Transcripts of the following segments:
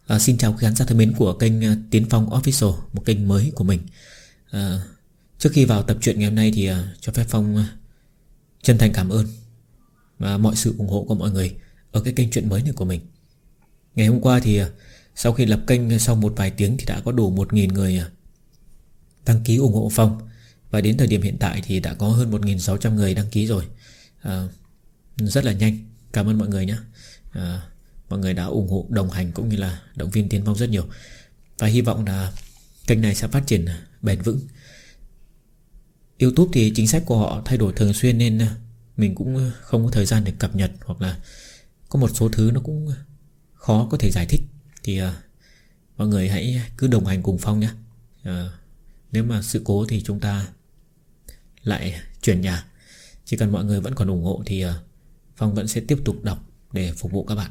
Xin chào khán giả thân mến của kênh Tiến Phong Official, một kênh mới của mình. Trước khi vào tập truyện ngày hôm nay thì cho phép Phong chân thành cảm ơn và mọi sự ủng hộ của mọi người ở cái kênh truyện mới này của mình. Ngày hôm qua thì sau khi lập kênh sau một vài tiếng thì đã có đủ 1.000 người đăng ký ủng hộ Phong. Và đến thời điểm hiện tại thì đã có hơn 1.600 người đăng ký rồi. Rất là nhanh. Cảm ơn mọi người nhé. Mọi người đã ủng hộ, đồng hành cũng như là động viên Tiến Phong rất nhiều. Và hy vọng là kênh này sẽ phát triển bền vững. YouTube thì chính sách của họ thay đổi thường xuyên nên mình cũng không có thời gian để cập nhật, hoặc là có một số thứ nó cũng khó có thể giải thích. Thì mọi người hãy cứ đồng hành cùng Phong nhé. Nếu mà sự cố thì chúng ta lại chuyển nhà. Chỉ cần mọi người vẫn còn ủng hộ thì Phong vẫn sẽ tiếp tục đọc để phục vụ các bạn.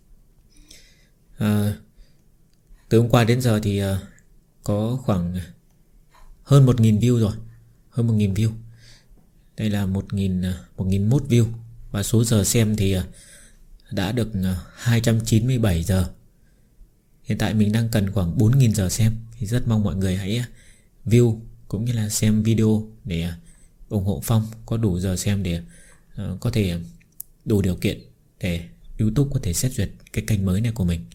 Từ hôm qua đến giờ thì có khoảng hơn 1.000 view rồi. Hơn 1.000 view. Đây là 1.001 view. Và số giờ xem thì đã được 297 giờ. Hiện tại mình đang cần khoảng 4.000 giờ xem. Thì rất mong mọi người hãy view cũng như là xem video để ủng hộ Phong có đủ giờ xem để có thể đủ điều kiện để YouTube có thể xét duyệt cái kênh mới này của mình.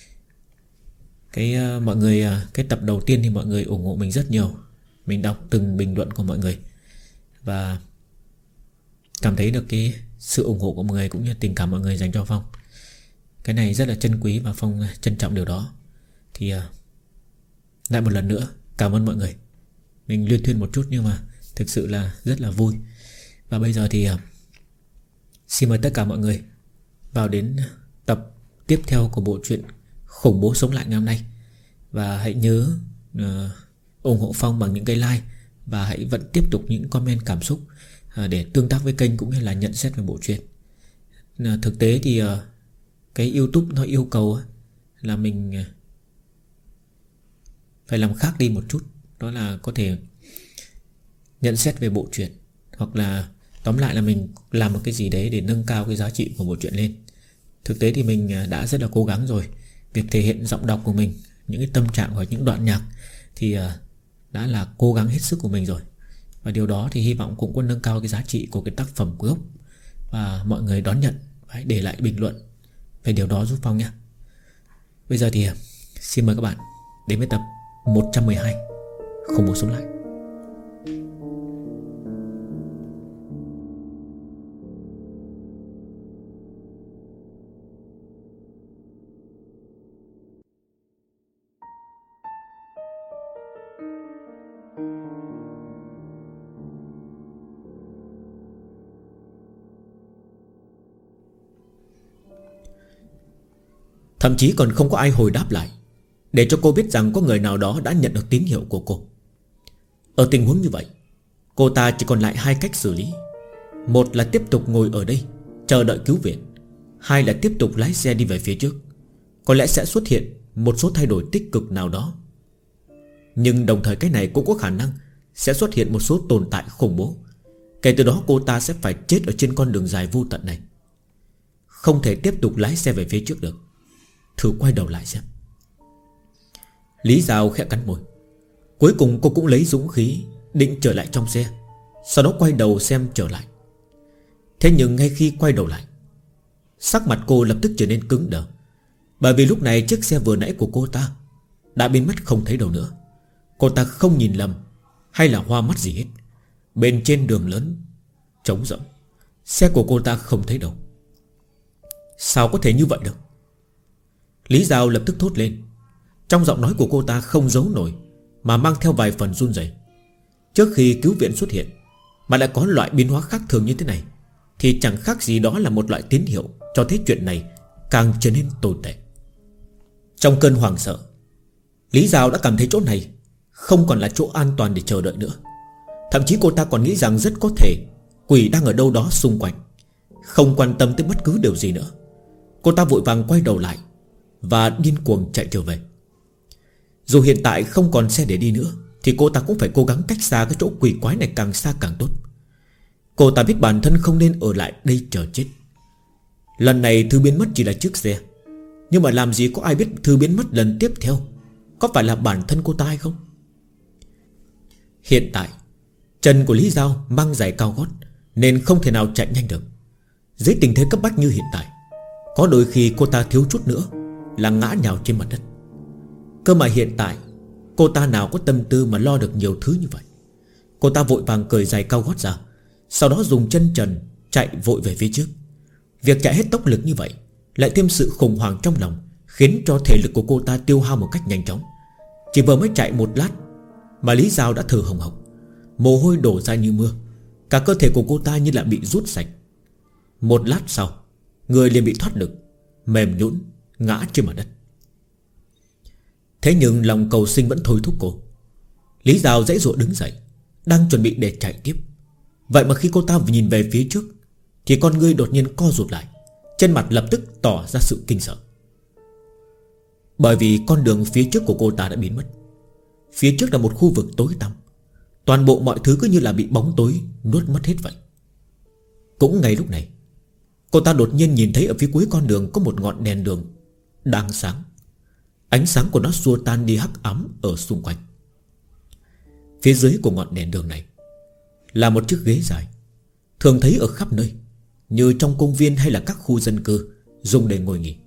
Mọi người, cái tập đầu tiên thì mọi người ủng hộ mình rất nhiều. Mình đọc từng bình luận của mọi người và cảm thấy được cái sự ủng hộ của mọi người cũng như tình cảm mọi người dành cho Phong. Cái này rất là trân quý và Phong trân trọng điều đó. Thì lại một lần nữa cảm ơn mọi người. Mình luyên thuyên một chút nhưng mà thực sự là rất là vui. Và bây giờ thì xin mời tất cả mọi người vào đến tập tiếp theo của bộ truyện Khủng Bố Sống Lại ngày hôm nay. Và hãy nhớ ủng hộ Phong bằng những cái like. Và hãy vẫn tiếp tục những comment cảm xúc để tương tác với kênh cũng như là nhận xét về bộ truyện. Thực tế thì cái YouTube nó yêu cầu là mình phải làm khác đi một chút. Đó là có thể nhận xét về bộ truyện, hoặc là tóm lại là mình làm một cái gì đấy để nâng cao cái giá trị của bộ truyện lên. Thực tế thì mình đã rất là cố gắng rồi. Việc thể hiện giọng đọc của mình, những cái tâm trạng hoặc những đoạn nhạc thì đã là cố gắng hết sức của mình rồi. Và điều đó thì hy vọng cũng có nâng cao cái giá trị của cái tác phẩm gốc. Và mọi người đón nhận, hãy để lại bình luận về điều đó giúp Phong nhé. Bây giờ thì xin mời các bạn đến với tập 112 Khủng Bố Sống Lại. Thậm chí còn không có ai hồi đáp lại, để cho cô biết rằng có người nào đó đã nhận được tín hiệu của cô. Ở tình huống như vậy, cô ta chỉ còn lại hai cách xử lý. Một là tiếp tục ngồi ở đây chờ đợi cứu viện, hai là tiếp tục lái xe đi về phía trước. Có lẽ sẽ xuất hiện một số thay đổi tích cực nào đó. Nhưng đồng thời cái này cũng có khả năng sẽ xuất hiện một số tồn tại khủng bố. Kể từ đó cô ta sẽ phải chết ở trên con đường dài vô tận này. Không thể tiếp tục lái xe về phía trước được. Thử quay đầu lại xem. Lý Giao khẽ cắn môi. Cuối cùng cô cũng lấy dũng khí định trở lại trong xe, sau đó quay đầu xem trở lại. Thế nhưng ngay khi quay đầu lại, sắc mặt cô lập tức trở nên cứng đờ. Bởi vì lúc này chiếc xe vừa nãy của cô ta đã biến mất không thấy đâu nữa. Cô ta không nhìn lầm hay là hoa mắt gì hết. Bên trên đường lớn trống rỗng, xe của cô ta không thấy đâu. Sao có thể như vậy được? Lý Giao lập tức thốt lên. Trong giọng nói của cô ta không giấu nổi, mà mang theo vài phần run rẩy. Trước khi cứu viện xuất hiện mà lại có loại biến hóa khác thường như thế này, thì chẳng khác gì đó là một loại tín hiệu cho thấy chuyện này càng trở nên tồi tệ. Trong cơn hoảng sợ, Lý Giao đã cảm thấy chỗ này không còn là chỗ an toàn để chờ đợi nữa. Thậm chí cô ta còn nghĩ rằng rất có thể quỷ đang ở đâu đó xung quanh. Không quan tâm tới bất cứ điều gì nữa, cô ta vội vàng quay đầu lại và điên cuồng chạy trở về. Dù hiện tại không còn xe để đi nữa, thì cô ta cũng phải cố gắng cách xa cái chỗ quỷ quái này càng xa càng tốt. Cô ta biết bản thân không nên ở lại đây chờ chết. Lần này thứ biến mất chỉ là chiếc xe, Nhưng mà làm gì có ai biết thư biến mất lần tiếp theo có phải là bản thân cô ta hay không? Hiện tại chân của Lý Giao mang giày cao gót nên không thể nào chạy nhanh được. Dưới tình thế cấp bách như hiện tại, có đôi khi cô ta thiếu chút nữa là ngã nhào trên mặt đất. Cơ mà hiện tại cô ta nào có tâm tư mà lo được nhiều thứ như vậy. Cô ta vội vàng cởi giày cao gót ra, sau đó dùng chân trần chạy vội về phía trước. Việc chạy hết tốc lực như vậy lại thêm sự khủng hoảng trong lòng, khiến cho thể lực của cô ta tiêu hao một cách nhanh chóng. Chỉ vừa mới chạy một lát mà Lý Giao đã thở hồng hộc, mồ hôi đổ ra như mưa. Cả cơ thể của cô ta như là bị rút sạch. Một lát sau, người liền bị thoát lực, mềm nhũn ngã trên mặt đất. Thế nhưng lòng cầu sinh vẫn thôi thúc cô. Lý Giao dãy dụa đứng dậy, đang chuẩn bị để chạy tiếp. Vậy mà khi cô ta nhìn về phía trước thì con ngươi đột nhiên co rụt lại, trên mặt lập tức tỏ ra sự kinh sợ. Bởi vì con đường phía trước của cô ta đã biến mất. Phía trước là một khu vực tối tăm, toàn bộ mọi thứ cứ như là bị bóng tối nuốt mất hết vậy. Cũng ngay lúc này, cô ta đột nhiên nhìn thấy ở phía cuối con đường có một ngọn đèn đường đang sáng. Ánh sáng của nó xua tan đi hắc ám ở xung quanh. Phía dưới của ngọn đèn đường này là một chiếc ghế dài, thường thấy ở khắp nơi, như trong công viên hay là các khu dân cư, dùng để ngồi nghỉ.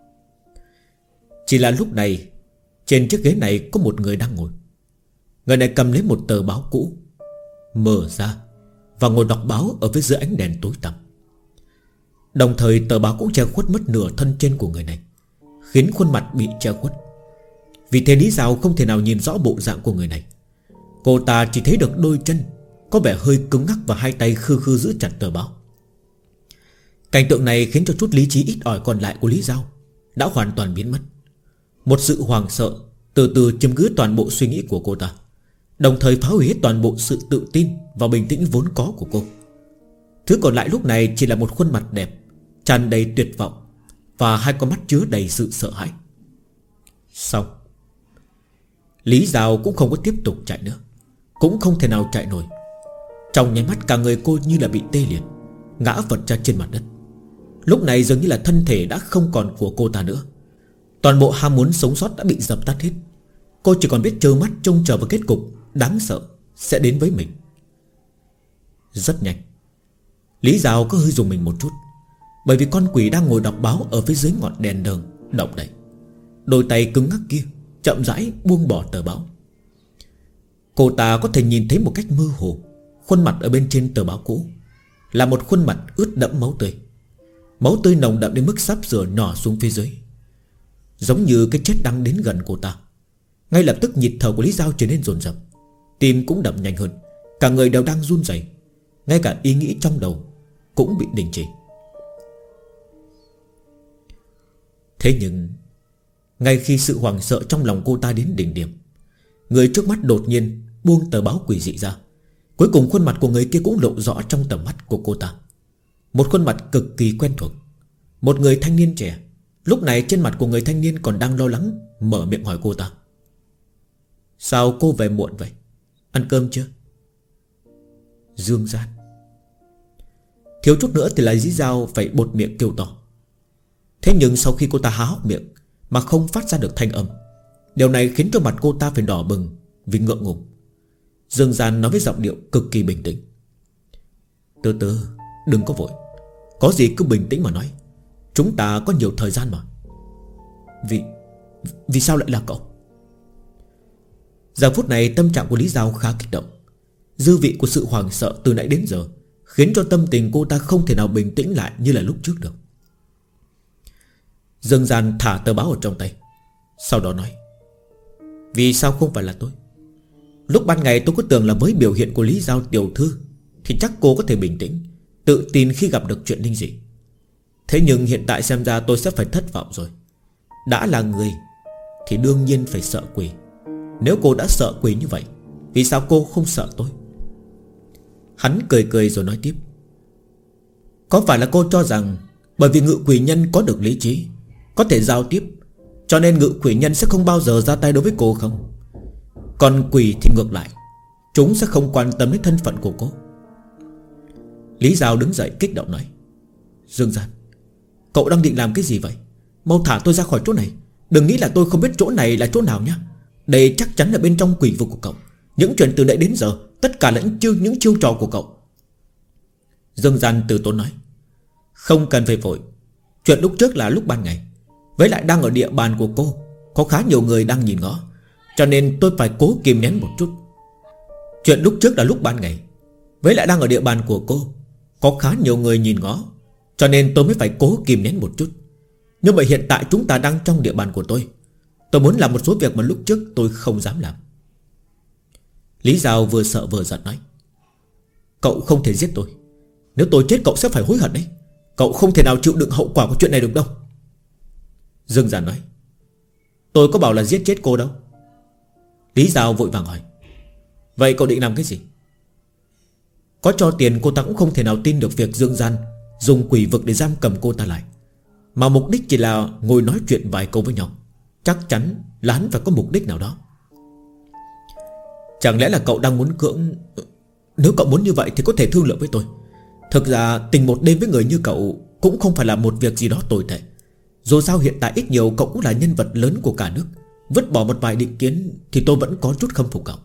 Chỉ là lúc này, trên chiếc ghế này có một người đang ngồi. Người này cầm lấy một tờ báo cũ, mở ra và ngồi đọc báo ở phía dưới ánh đèn tối tăm. Đồng thời tờ báo cũng che khuất mất nửa thân trên của người này, khiến khuôn mặt bị che khuất. Vì thế Lý Giao không thể nào nhìn rõ bộ dạng của người này. Cô ta chỉ thấy được đôi chân có vẻ hơi cứng ngắc và hai tay khư khư giữ chặt tờ báo. Cảnh tượng này khiến cho chút lý trí ít ỏi còn lại của Lý Giao đã hoàn toàn biến mất. Một sự hoảng sợ từ từ chiếm cứ toàn bộ suy nghĩ của cô ta, đồng thời phá hủy hết toàn bộ sự tự tin và bình tĩnh vốn có của cô. Thứ còn lại lúc này chỉ là một khuôn mặt đẹp, tràn đầy tuyệt vọng, và hai con mắt chứa đầy sự sợ hãi. Xong. Lý Giao cũng không có tiếp tục chạy nữa, cũng không thể nào chạy nổi. Trong nháy mắt cả người cô như là bị tê liệt, ngã vật ra trên mặt đất. Lúc này dường như là thân thể đã không còn của cô ta nữa. Toàn bộ ham muốn sống sót đã bị dập tắt hết. Cô chỉ còn biết trơ mắt trông chờ vào kết cục đáng sợ sẽ đến với mình. Rất nhanh, Lý Giao có hơi dùng mình một chút, bởi vì con quỷ đang ngồi đọc báo ở phía dưới ngọn đèn đường động đậy. Đôi tay cứng ngắc kia chậm rãi buông bỏ tờ báo. Cô ta có thể nhìn thấy một cách mơ hồ khuôn mặt ở bên trên tờ báo cũ, là một khuôn mặt ướt đẫm máu tươi. Máu tươi nồng đậm đến mức sắp sửa nhỏ xuống phía dưới, giống như cái chết đang đến gần cô ta. Ngay lập tức nhịp thở của Lý Giao trở nên dồn dập, tim cũng đập nhanh hơn, cả người đều đang run rẩy, ngay cả ý nghĩ trong đầu cũng bị đình chỉ. Thế nhưng ngay khi sự hoảng sợ trong lòng cô ta đến đỉnh điểm, người trước mắt đột nhiên buông tờ báo quỷ dị ra. Cuối cùng khuôn mặt của người kia cũng lộ rõ trong tầm mắt của cô ta. Một khuôn mặt cực kỳ quen thuộc, một người thanh niên trẻ. Lúc này trên mặt của người thanh niên còn đang lo lắng, mở miệng hỏi cô ta: Sao cô về muộn vậy? Ăn cơm chưa? Dương Gian. Thiếu chút nữa thì Lý Giao phải bột miệng kêu to. Thế nhưng sau khi cô ta há hốc miệng mà không phát ra được thanh âm, điều này khiến cho mặt cô ta phải đỏ bừng vì ngượng ngùng. Dương Gian nói với giọng điệu cực kỳ bình tĩnh: Từ từ, đừng có vội, có gì cứ bình tĩnh mà nói, chúng ta có nhiều thời gian mà. Vì sao lại là cậu? Giờ phút này tâm trạng của Lý Giao khá kích động. Dư vị của sự hoảng sợ từ nãy đến giờ khiến cho tâm tình cô ta không thể nào bình tĩnh lại như là lúc trước được. Dương Gian thả tờ báo ở trong tay, sau đó nói: Vì sao không phải là tôi? Lúc ban ngày tôi cứ tưởng là với biểu hiện của Lý Giao tiểu thư thì chắc cô có thể bình tĩnh, tự tin khi gặp được chuyện linh dị. Thế nhưng hiện tại xem ra tôi sẽ phải thất vọng rồi. Đã là người thì đương nhiên phải sợ quỷ. Nếu cô đã sợ quỷ như vậy, vì sao cô không sợ tôi? Hắn cười cười rồi nói tiếp: Có phải là cô cho rằng bởi vì ngự quỷ nhân có được lý trí, có thể giao tiếp, cho nên ngự quỷ nhân sẽ không bao giờ ra tay đối với cô không? Còn quỷ thì ngược lại, chúng sẽ không quan tâm đến thân phận của cô. Lý Giao đứng dậy kích động nói: Dương Gian, cậu đang định làm cái gì vậy? Mau thả tôi ra khỏi chỗ này. Đừng nghĩ là tôi không biết chỗ này là chỗ nào nhá. Đây chắc chắn là bên trong quỷ vực của cậu. Những chuyện từ nãy đến giờ tất cả là những chiêu trò của cậu. Dương Gian từ tốn nói. Không cần phải vội. Chuyện lúc trước là lúc ban ngày. Với lại đang ở địa bàn của cô, có khá nhiều người đang nhìn ngó, cho nên tôi phải cố kìm nén một chút. Chuyện lúc trước là lúc ban ngày. Với lại đang ở địa bàn của cô, có khá nhiều người nhìn ngó, cho nên tôi mới phải cố kìm nén một chút. Nhưng mà hiện tại chúng ta đang trong địa bàn của tôi. Tôi muốn làm một số việc mà lúc trước tôi không dám làm. Lý Giao vừa sợ vừa giận nói. Cậu không thể giết tôi. Nếu tôi chết cậu sẽ phải hối hận đấy. Cậu không thể nào chịu đựng hậu quả của chuyện này được đâu. Dương Giản nói. Tôi có bảo là giết chết cô đâu. Lý Giao vội vàng hỏi. Vậy cậu định làm cái gì? Có cho tiền cô ta cũng không thể nào tin được việc Dương Gian dùng quỷ vực để giam cầm cô ta lại, mà mục đích chỉ là ngồi nói chuyện vài câu với nhau. Chắc chắn là hắn phải có mục đích nào đó. Chẳng lẽ là cậu đang muốn cưỡng... Nếu cậu muốn như vậy thì có thể thương lượng với tôi. Thực ra tình một đêm với người như cậu cũng không phải là một việc gì đó tồi tệ. Dù sao hiện tại ít nhiều cậu cũng là nhân vật lớn của cả nước. Vứt bỏ một vài định kiến thì tôi vẫn có chút khâm phục cậu.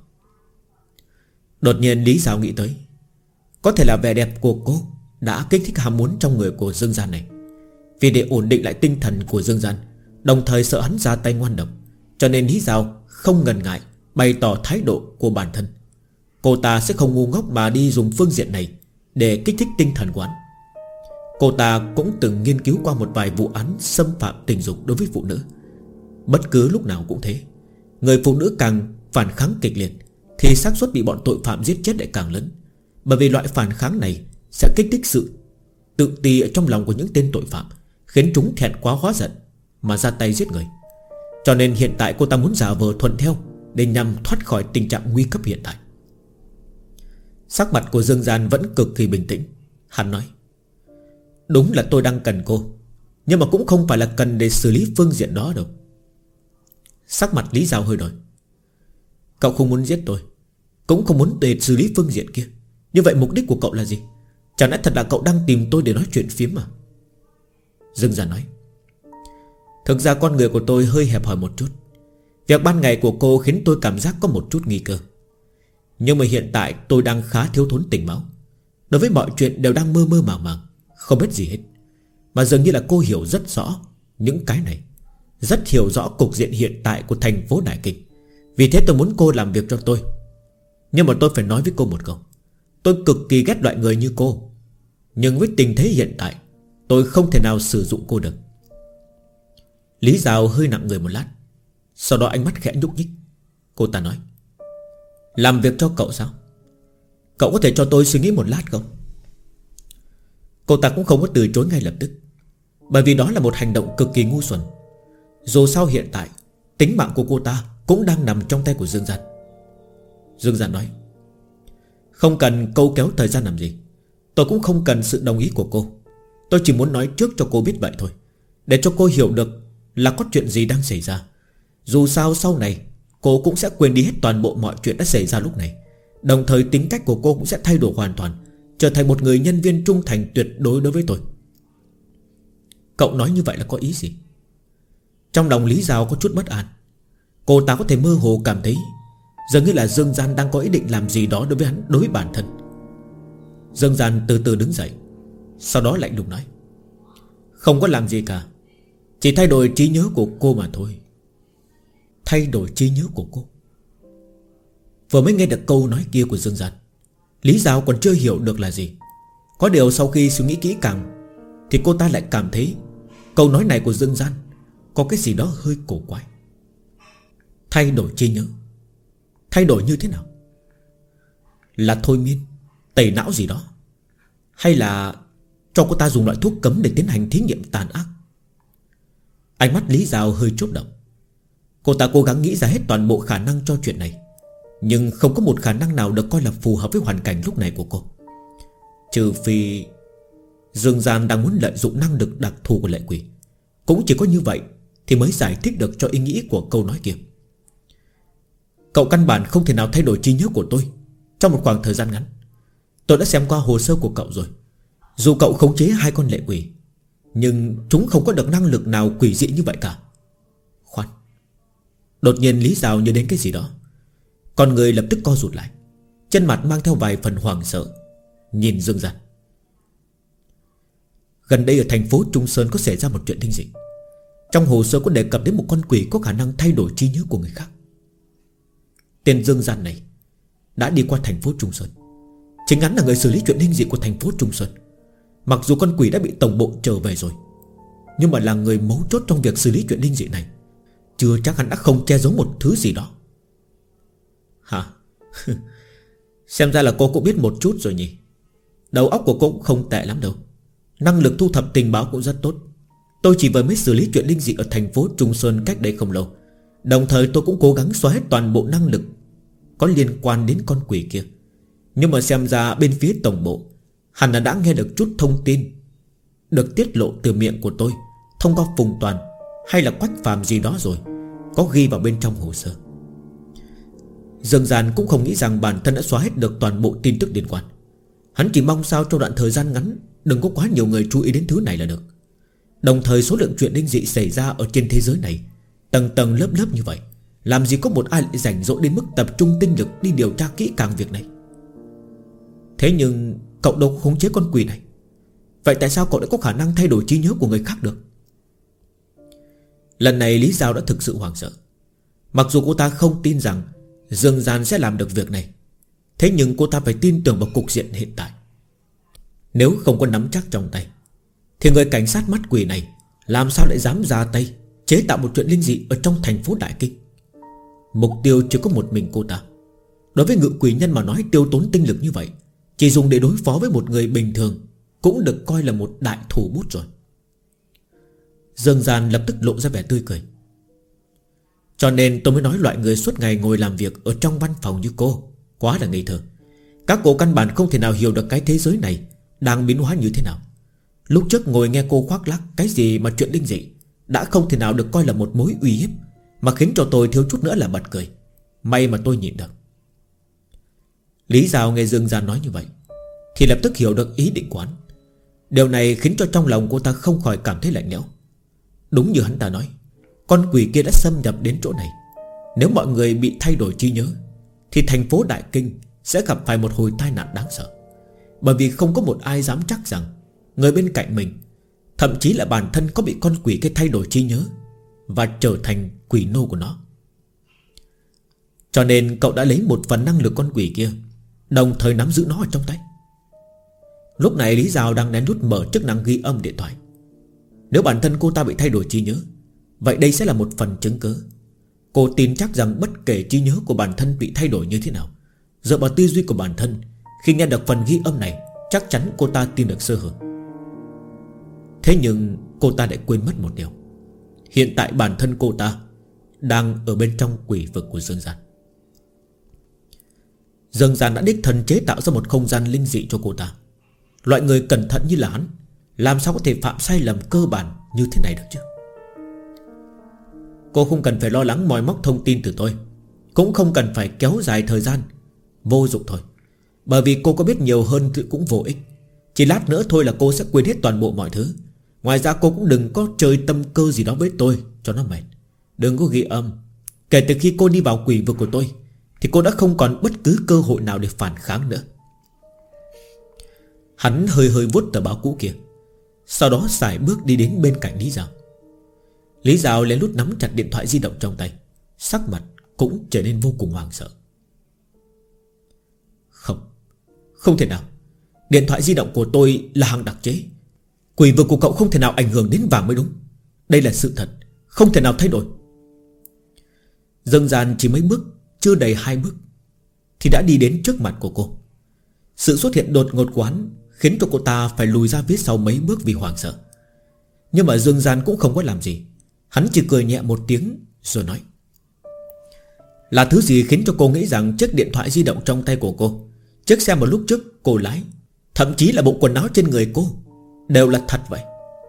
Đột nhiên Lý Giao nghĩ tới, có thể là vẻ đẹp của cô đã kích thích ham muốn trong người của Dương Gian này. Vì để ổn định lại tinh thần của Dương Gian, đồng thời sợ hắn ra tay ngoan độc, cho nên Lý Giao không ngần ngại bày tỏ thái độ của bản thân. Cô ta sẽ không ngu ngốc mà đi dùng phương diện này để kích thích tinh thần của hắn. Cô ta cũng từng nghiên cứu qua một vài vụ án xâm phạm tình dục đối với phụ nữ. Bất cứ lúc nào cũng thế. Người phụ nữ càng phản kháng kịch liệt thì xác suất bị bọn tội phạm giết chết lại càng lớn. Bởi vì loại phản kháng này sẽ kích thích sự tự ti ở trong lòng của những tên tội phạm, khiến chúng thẹn quá hóa giận mà ra tay giết người. Cho nên hiện tại cô ta muốn giả vờ thuận theo để nhằm thoát khỏi tình trạng nguy cấp hiện tại. Sắc mặt của Dương Gian vẫn cực kỳ bình tĩnh. Hắn nói. Đúng là tôi đang cần cô, nhưng mà cũng không phải là cần để xử lý phương diện đó đâu. Sắc mặt Lý Giao hơi đổi. Cậu không muốn giết tôi, cũng không muốn để xử lý phương diện kia. Như vậy mục đích của cậu là gì? Chẳng lẽ thật là cậu đang tìm tôi để nói chuyện phiếm mà? Dương Gian nói. Thực ra con người của tôi hơi hẹp hòi một chút. Việc ban ngày của cô khiến tôi cảm giác có một chút nghi cơ. Nhưng mà hiện tại tôi đang khá thiếu thốn tình báo. Đối với mọi chuyện đều đang mơ mơ màng màng, không biết gì hết. Mà dường như là cô hiểu rất rõ những cái này, rất hiểu rõ cục diện hiện tại của thành phố Đại Kinh. Vì thế tôi muốn cô làm việc cho tôi. Nhưng mà tôi phải nói với cô một câu. Tôi cực kỳ ghét loại người như cô. Nhưng với tình thế hiện tại, tôi không thể nào sử dụng cô được. Lý Giao hơi nặng người một lát, sau đó ánh mắt khẽ nhúc nhích. Cô ta nói. Làm việc cho cậu sao? Cậu có thể cho tôi suy nghĩ một lát không? Cô ta cũng không có từ chối ngay lập tức, bởi vì đó là một hành động cực kỳ ngu xuẩn. Dù sao hiện tại tính mạng của cô ta cũng đang nằm trong tay của Dương Gian. Dương Gian nói. Không cần câu kéo thời gian làm gì. Tôi cũng không cần sự đồng ý của cô. Tôi chỉ muốn nói trước cho cô biết vậy thôi, để cho cô hiểu được là có chuyện gì đang xảy ra. Dù sao sau này cô cũng sẽ quên đi hết toàn bộ mọi chuyện đã xảy ra lúc này. Đồng thời tính cách của cô cũng sẽ thay đổi hoàn toàn, trở thành một người nhân viên trung thành tuyệt đối đối với tôi. Cậu nói như vậy là có ý gì? Trong lòng Lý Giao có chút bất an. Cô ta có thể mơ hồ cảm thấy dường như là Dương Gian đang có ý định làm gì đó đối với hắn, đối với bản thân. Dương Gian từ từ đứng dậy, sau đó lạnh lùng nói. Không có làm gì cả, chỉ thay đổi trí nhớ của cô mà thôi. Thay đổi trí nhớ của cô? Vừa mới nghe được câu nói kia của Dương Gian, Lý Giao còn chưa hiểu được là gì. Có điều sau khi suy nghĩ kỹ càng thì cô ta lại cảm thấy câu nói này của Dương Gian có cái gì đó hơi cổ quái. Thay đổi trí nhớ? Thay đổi như thế nào? Là thôi miên, tẩy não gì đó, hay là cho cô ta dùng loại thuốc cấm để tiến hành thí nghiệm tàn ác? Ánh mắt Lý Giao hơi chốt động. Cô ta cố gắng nghĩ ra hết toàn bộ khả năng cho chuyện này, nhưng không có một khả năng nào được coi là phù hợp với hoàn cảnh lúc này của cô. Trừ phi Dương Gian đang muốn lợi dụng năng lực đặc thù của lệ quỷ. Cũng chỉ có như vậy thì mới giải thích được cho ý nghĩ của câu nói kia. Cậu căn bản không thể nào thay đổi trí nhớ của tôi trong một khoảng thời gian ngắn. Tôi đã xem qua hồ sơ của cậu rồi. Dù cậu khống chế 2 con lệ quỷ, Nhưng chúng không có được năng lực nào quỷ dị như vậy cả. Khoan. Đột nhiên Lý Giao nhớ đến cái gì đó. Con người lập tức co rụt lại, chân mặt mang theo vài phần hoảng sợ, nhìn Dương Gian. Gần đây ở thành phố Trung Sơn có xảy ra một chuyện linh dị. Trong hồ sơ có đề cập đến một con quỷ có khả năng thay đổi trí nhớ của người khác. Tên Dương Gian này đã đi qua thành phố Trung Sơn. Chính hắn là người xử lý chuyện linh dị của thành phố Trung Sơn. Mặc dù con quỷ đã bị tổng bộ trở về rồi, nhưng mà là người mấu chốt trong việc xử lý chuyện linh dị này, chưa chắc hắn đã không che giấu một thứ gì đó. Hả? Xem ra là cô cũng biết một chút rồi nhỉ. Đầu óc của cô cũng không tệ lắm đâu. Năng lực thu thập tình báo cũng rất tốt. Tôi chỉ vừa mới xử lý chuyện linh dị ở thành phố Trung Sơn cách đây không lâu. Đồng thời tôi cũng cố gắng xóa hết toàn bộ năng lực có liên quan đến con quỷ kia. Nhưng mà xem ra bên phía tổng bộ hẳn là đã nghe được chút thông tin được tiết lộ từ miệng của tôi thông qua Phùng Toàn hay là Quách Phàm gì đó rồi, có ghi vào bên trong hồ sơ. Dương Gian cũng không nghĩ rằng bản thân đã xóa hết được toàn bộ tin tức liên quan. Hắn chỉ mong sao trong đoạn thời gian ngắn đừng có quá nhiều người chú ý đến thứ này là được. Đồng thời số lượng chuyện linh dị xảy ra ở trên thế giới này tầng tầng lớp lớp như vậy, làm gì có một ai lại rảnh rỗi đến mức tập trung tinh lực đi điều tra kỹ càng việc này. Thế nhưng cậu đâu có khống chế con quỷ này. Vậy tại sao cậu lại có khả năng thay đổi trí nhớ của người khác được? Lần này Lý Giao đã thực sự hoảng sợ. Mặc dù cô ta không tin rằng Dương Gian sẽ làm được việc này, thế nhưng cô ta phải tin tưởng vào cục diện hiện tại. Nếu không có nắm chắc trong tay thì người cảnh sát mắt quỷ này làm sao lại dám ra tay chế tạo một chuyện linh dị ở trong thành phố Đại Kinh. Mục tiêu chỉ có một mình cô ta. Đối với ngự quỷ nhân mà nói, tiêu tốn tinh lực như vậy chỉ dùng để đối phó với một người bình thường cũng được coi là một đại thủ bút rồi. Dương Gian lập tức lộ ra vẻ tươi cười. Cho nên tôi mới nói loại người suốt ngày ngồi làm việc ở trong văn phòng như cô quá là ngây thơ. Các cô căn bản không thể nào hiểu được cái thế giới này đang biến hóa như thế nào. Lúc trước ngồi nghe cô khoác lác cái gì mà chuyện linh dị đã không thể nào được coi là một mối uy hiếp, mà khiến cho tôi thiếu chút nữa là bật cười. May mà tôi nhịn được. Lý Giao nghe Dương Gian nói như vậy thì lập tức hiểu được ý định của hắn. Điều này khiến cho trong lòng cô ta không khỏi cảm thấy lạnh lẽo. Đúng như hắn ta nói, con quỷ kia đã xâm nhập đến chỗ này. Nếu mọi người bị thay đổi trí nhớ thì thành phố Đại Kinh sẽ gặp phải một hồi tai nạn đáng sợ. Bởi vì không có một ai dám chắc rằng người bên cạnh mình, thậm chí là bản thân, có bị con quỷ kia thay đổi trí nhớ và trở thành quỷ nô của nó. Cho nên cậu đã lấy một phần năng lực con quỷ kia, đồng thời nắm giữ nó ở trong tay. Lúc này Lý Giao đang lén lút mở chức năng ghi âm điện thoại. Nếu bản thân cô ta bị thay đổi trí nhớ, vậy đây sẽ là một phần chứng cứ. Cô tin chắc rằng bất kể trí nhớ của bản thân bị thay đổi như thế nào, dựa vào tư duy của bản thân, khi nghe được phần ghi âm này, chắc chắn cô ta tìm được sơ hở. Thế nhưng cô ta lại quên mất một điều. Hiện tại bản thân cô ta đang ở bên trong quỷ vực của Dương Gian. Dương Gian đã đích thân chế tạo ra một không gian linh dị cho cô ta. Loại người cẩn thận như là hắn làm sao có thể phạm sai lầm cơ bản như thế này được chứ? Cô không cần phải lo lắng moi móc thông tin từ tôi, cũng không cần phải kéo dài thời gian. Vô dụng thôi. Bởi vì cô có biết nhiều hơn thì cũng vô ích. Chỉ lát nữa thôi là cô sẽ quên hết toàn bộ mọi thứ. Ngoài ra cô cũng đừng có chơi tâm cơ gì đó với tôi cho nó mệt. Đừng có ghi âm. Kể từ khi cô đi vào quỷ vực của tôi thì cô đã không còn bất cứ cơ hội nào để phản kháng nữa. Hắn hơi hơi vuốt tờ báo cũ kia, sau đó sải bước đi đến bên cạnh Lý Giao. Lý Giao lén lút nắm chặt điện thoại di động trong tay, sắc mặt cũng trở nên vô cùng hoảng sợ. Không thể nào. Điện thoại di động của tôi là hàng đặc chế. Quỷ vực của cậu không thể nào ảnh hưởng đến vàng mới đúng. Đây là sự thật, không thể nào thay đổi. Dương Gian chỉ mấy bước, chưa đầy 2 bước thì đã đi đến trước mặt của cô. Sự xuất hiện đột ngột của hắn khiến cho cô ta phải lùi ra phía sau mấy bước vì hoảng sợ. Nhưng mà Dương Gian cũng không có làm gì. Hắn chỉ cười nhẹ một tiếng rồi nói: là thứ gì khiến cho cô nghĩ rằng chiếc điện thoại di động trong tay của cô, chiếc xe một lúc trước cô lái, thậm chí là bộ quần áo trên người cô đều là thật vậy?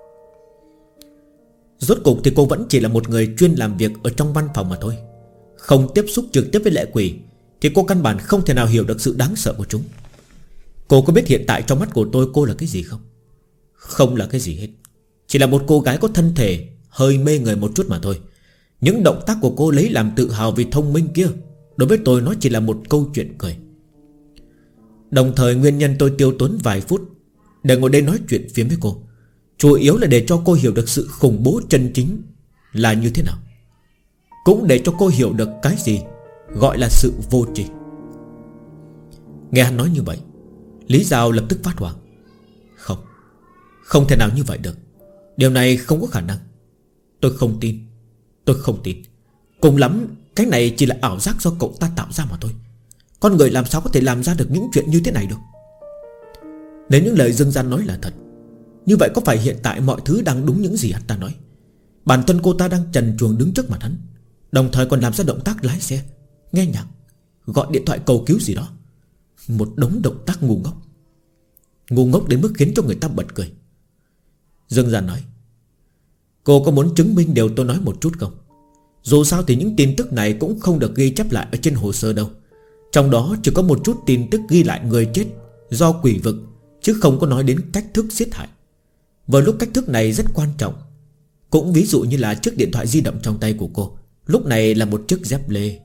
Rốt cục thì cô vẫn chỉ là một người chuyên làm việc ở trong văn phòng mà thôi. Không tiếp xúc trực tiếp với lệ quỷ thì cô căn bản không thể nào hiểu được sự đáng sợ của chúng. Cô có biết hiện tại trong mắt của tôi cô là cái gì không? Không là cái gì hết. Chỉ là một cô gái có thân thể hơi mê người một chút mà thôi. Những động tác của cô lấy làm tự hào vì thông minh kia, đối với tôi nó chỉ là một câu chuyện cười. Đồng thời nguyên nhân tôi tiêu tốn vài phút để ngồi đây nói chuyện phía với cô, chủ yếu là để cho cô hiểu được sự khủng bố chân chính là như thế nào, cũng để cho cô hiểu được cái gì gọi là sự vô tri. Nghe hắn nói như vậy, Lý Giao lập tức phát hoảng. Không thể nào như vậy được. Điều này không có khả năng. Tôi không tin. Cùng lắm cái này chỉ là ảo giác do cậu ta tạo ra mà thôi. Con người làm sao có thể làm ra được những chuyện như thế này được? Nếu những lời Dương Gian nói là thật, như vậy có phải hiện tại mọi thứ đang đúng những gì hắn ta nói? Bản thân cô ta đang trần truồng đứng trước mặt hắn, đồng thời còn làm ra động tác lái xe, nghe nhạc, gọi điện thoại cầu cứu gì đó. Một đống động tác ngu ngốc. Ngu ngốc đến mức khiến cho người ta bật cười. Dương Gian nói: cô có muốn chứng minh điều tôi nói một chút không? Dù sao thì những tin tức này cũng không được ghi chép lại ở trên hồ sơ đâu. Trong đó chỉ có một chút tin tức ghi lại người chết do quỷ vực, chứ không có nói đến cách thức giết hại. Vừa lúc cách thức này rất quan trọng. Cũng ví dụ như là chiếc điện thoại di động trong tay của cô lúc này là một chiếc dép lê.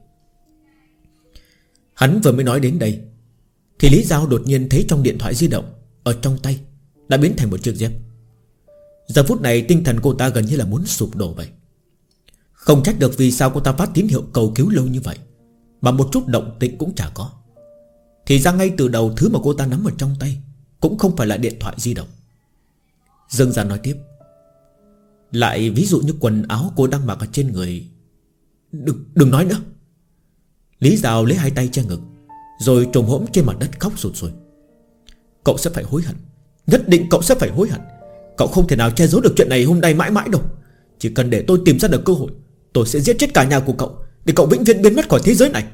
Hắn vừa mới nói đến đây thì Lý Giao đột nhiên thấy trong điện thoại di động ở trong tay đã biến thành một chiếc dép. Giờ phút này tinh thần cô ta gần như là muốn sụp đổ vậy. Không trách được vì sao cô ta phát tín hiệu cầu cứu lâu như vậy mà một chút động tĩnh cũng chả có. Thì ra ngay từ đầu thứ mà cô ta nắm ở trong tay cũng không phải là điện thoại di động. Dương Gian nói tiếp: lại ví dụ như quần áo cô đang mặc ở trên người. Đừng nói nữa. Lý Giao lấy hai tay che ngực, rồi trồm hổm trên mặt đất khóc sụt sùi. Cậu sẽ phải hối hận. Nhất định cậu sẽ phải hối hận. Cậu không thể nào che giấu được chuyện này hôm nay mãi mãi đâu. Chỉ cần để tôi tìm ra được cơ hội, tôi sẽ giết chết cả nhà của cậu, để cậu vĩnh viễn biến mất khỏi thế giới này.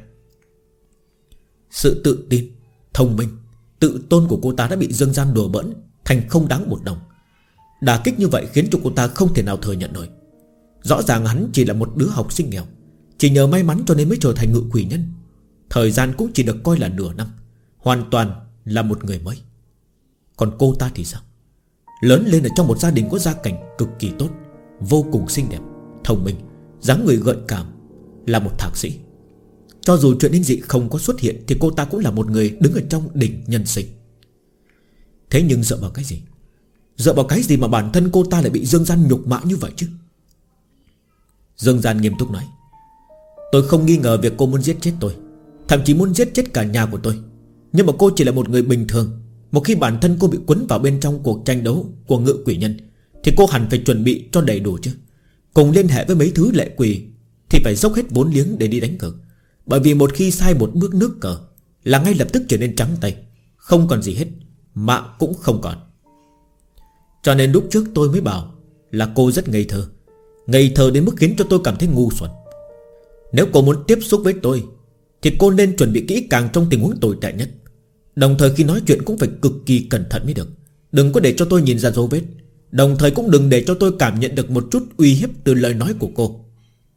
Sự tự tin, thông minh, tự tôn của cô ta đã bị Dương Gian đùa bỡn thành không đáng một đồng. Đả kích như vậy khiến cho cô ta không thể nào thừa nhận nổi. Rõ ràng hắn chỉ là một đứa học sinh nghèo, chỉ nhờ may mắn cho nên mới trở thành ngự quỷ nhân. Thời gian cũng chỉ được coi là nửa năm, hoàn toàn là một người mới. Còn cô ta thì sao? Lớn lên ở trong một gia đình có gia cảnh cực kỳ tốt, vô cùng xinh đẹp, thông minh, dáng người gợi cảm, là một thạc sĩ. Cho dù chuyện linh dị không có xuất hiện thì cô ta cũng là một người đứng ở trong đỉnh nhân sinh. Thế nhưng dựa vào cái gì? Dựa vào cái gì mà bản thân cô ta lại bị Dương Gian nhục mạ như vậy chứ? Dương Gian nghiêm túc nói: tôi không nghi ngờ việc cô muốn giết chết tôi, thậm chí muốn giết chết cả nhà của tôi. Nhưng mà cô chỉ là một người bình thường. Một khi bản thân cô bị cuốn vào bên trong cuộc tranh đấu của ngự quỷ nhân thì cô hẳn phải chuẩn bị cho đầy đủ chứ. Cùng liên hệ với mấy thứ lệ quỷ thì phải dốc hết vốn liếng để đi đánh cược. Bởi vì một khi sai một bước nước cờ là ngay lập tức trở nên trắng tay, không còn gì hết, mạng cũng không còn. Cho nên lúc trước tôi mới bảo là cô rất ngây thơ. Ngây thơ đến mức khiến cho tôi cảm thấy ngu xuẩn. Nếu cô muốn tiếp xúc với tôi thì cô nên chuẩn bị kỹ càng trong tình huống tồi tệ nhất. Đồng thời khi nói chuyện cũng phải cực kỳ cẩn thận mới được. Đừng có để cho tôi nhìn ra dấu vết. Đồng thời cũng đừng để cho tôi cảm nhận được một chút uy hiếp từ lời nói của cô.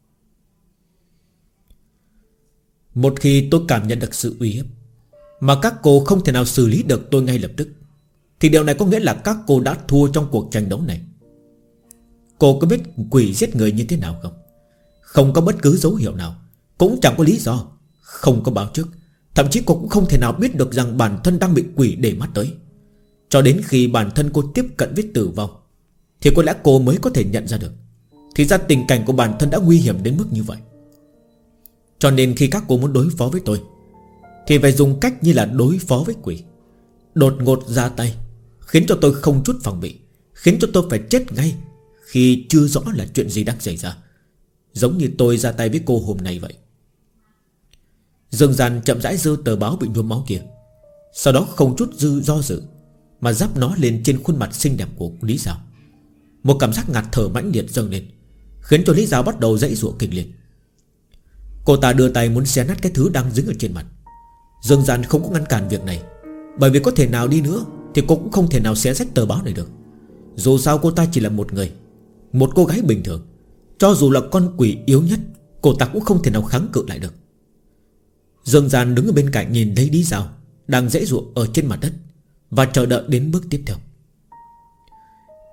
Một khi tôi cảm nhận được sự uy hiếp mà các cô không thể nào xử lý được tôi ngay lập tức, thì điều này có nghĩa là các cô đã thua trong cuộc tranh đấu này. Cô có biết quỷ giết người như thế nào không? Không có bất cứ dấu hiệu nào, cũng chẳng có lý do, không có báo trước. Thậm chí cô cũng không thể nào biết được rằng bản thân đang bị quỷ để mắt tới. Cho đến khi bản thân cô tiếp cận với tử vong thì có lẽ cô mới có thể nhận ra được. Thì ra tình cảnh của bản thân đã nguy hiểm đến mức như vậy. Cho nên khi các cô muốn đối phó với tôi thì phải dùng cách như là đối phó với quỷ. Đột ngột ra tay, khiến cho tôi không chút phòng bị, khiến cho tôi phải chết ngay khi chưa rõ là chuyện gì đang xảy ra. Giống như tôi ra tay với cô hôm nay vậy. Dương Gian chậm rãi giơ tờ báo bị nhuốm máu kia, sau đó không chút do dự mà ráp nó lên trên khuôn mặt xinh đẹp của Lý Giao. Một cảm giác ngạt thở mãnh liệt dâng lên, khiến cho Lý Giao bắt đầu giãy giụa kịch liệt. Cô ta đưa tay muốn xé nát cái thứ đang dính ở trên mặt. Dương Gian không có ngăn cản việc này, bởi vì có thể nào đi nữa thì cô cũng không thể nào xé rách tờ báo này được. Dù sao cô ta chỉ là một người, một cô gái bình thường. Cho dù là con quỷ yếu nhất, cô ta cũng không thể nào kháng cự lại được. Dương Gian đứng ở bên cạnh nhìn thấy Lý Giao đang giãy giụa ở trên mặt đất và chờ đợi đến bước tiếp theo.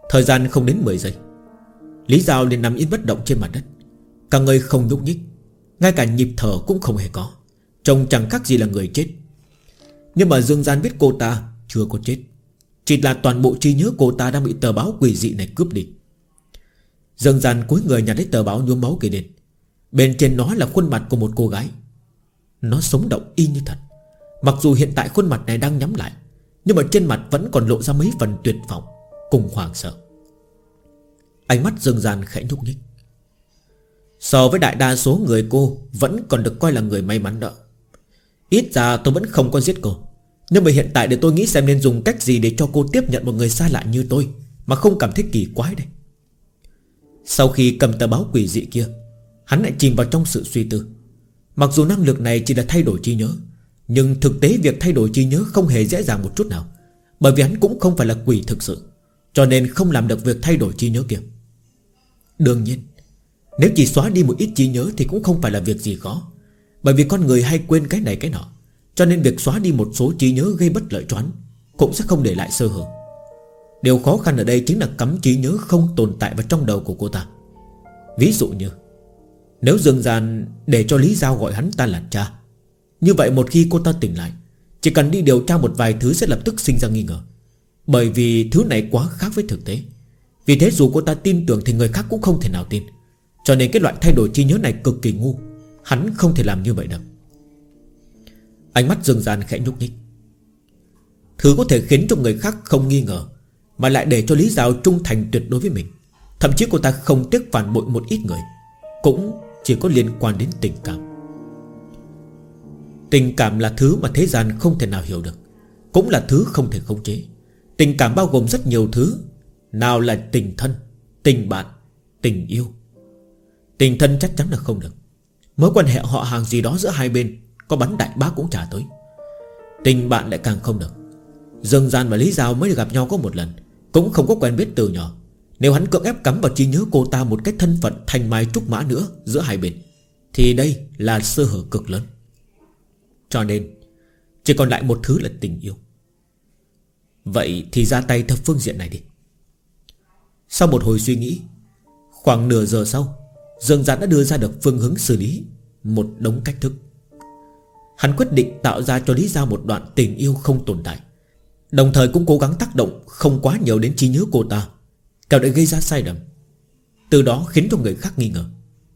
Thời gian không đến 10 giây, Lý Giao liền nằm yên bất động trên mặt đất, cả người không nhúc nhích, ngay cả nhịp thở cũng không hề có, trông chẳng khác gì là người chết. Nhưng mà Dương Gian biết cô ta chưa có chết, chỉ là toàn bộ trí nhớ cô ta đang bị tờ báo quỷ dị này cướp đi. Dương Gian cúi người nhặt lấy tờ báo nhuốm máu kia lên. Bên trên nó là khuôn mặt của một cô gái. Nó sống động y như thật. Mặc dù hiện tại khuôn mặt này đang nhắm lại, nhưng mà trên mặt vẫn còn lộ ra mấy phần tuyệt vọng cùng hoảng sợ. Ánh mắt Dương Gian khẽ nhúc nhích. So với đại đa số người, cô vẫn còn được coi là người may mắn đó. Ít ra tôi vẫn không có giết cô, nhưng mà hiện tại để tôi nghĩ xem nên dùng cách gì để cho cô tiếp nhận một người xa lạ như tôi mà không cảm thấy kỳ quái đây. Sau khi cầm tờ báo quỷ dị kia, hắn lại chìm vào trong sự suy tư. Mặc dù năng lực này chỉ là thay đổi trí nhớ, nhưng thực tế việc thay đổi trí nhớ không hề dễ dàng một chút nào, bởi vì hắn cũng không phải là quỷ thực sự, cho nên không làm được việc thay đổi trí nhớ kia. Đương nhiên, nếu chỉ xóa đi một ít trí nhớ thì cũng không phải là việc gì khó, bởi vì con người hay quên cái này cái nọ, cho nên việc xóa đi một số trí nhớ gây bất lợi cho hắn cũng sẽ không để lại sơ hở. Điều khó khăn ở đây chính là cắm trí nhớ không tồn tại vào trong đầu của cô ta. Ví dụ như nếu Dương Gian để cho Lý Giao gọi hắn ta là cha, như vậy một khi cô ta tỉnh lại, chỉ cần đi điều tra một vài thứ sẽ lập tức sinh ra nghi ngờ, bởi vì thứ này quá khác với thực tế. Vì thế dù cô ta tin tưởng thì người khác cũng không thể nào tin, cho nên cái loại thay đổi trí nhớ này cực kỳ ngu. Hắn không thể làm như vậy được. Ánh mắt Dương Gian khẽ nhúc nhích. Thứ có thể khiến cho người khác không nghi ngờ mà lại để cho Lý Giao trung thành tuyệt đối với mình, thậm chí cô ta không tiếc phản bội một ít người, cũng chỉ có liên quan đến tình cảm. Tình cảm là thứ mà thế gian không thể nào hiểu được, cũng là thứ không thể khống chế. Tình cảm bao gồm rất nhiều thứ. Nào là tình thân, tình bạn, tình yêu. Tình thân chắc chắn là không được. Mối quan hệ họ hàng gì đó giữa hai bên có bắn đại bác cũng chả tới. Tình bạn lại càng không được. Dương Gian và Lý Giao mới gặp nhau có một lần, cũng không có quen biết từ nhỏ. Nếu hắn cưỡng ép cắm vào trí nhớ cô ta một cách thân phận thành mai trúc mã nữa giữa hai bên, thì đây là sơ hở cực lớn. Cho nên chỉ còn lại một thứ là tình yêu. Vậy thì ra tay theo phương diện này đi. Sau một hồi suy nghĩ, khoảng nửa giờ sau, Dương Gian đã đưa ra được phương hướng xử lý một đống cách thức. Hắn quyết định tạo ra cho Lý Giao một đoạn tình yêu không tồn tại, đồng thời cũng cố gắng tác động không quá nhiều đến trí nhớ cô ta, kẻo để gây ra sai lầm, từ đó khiến cho người khác nghi ngờ.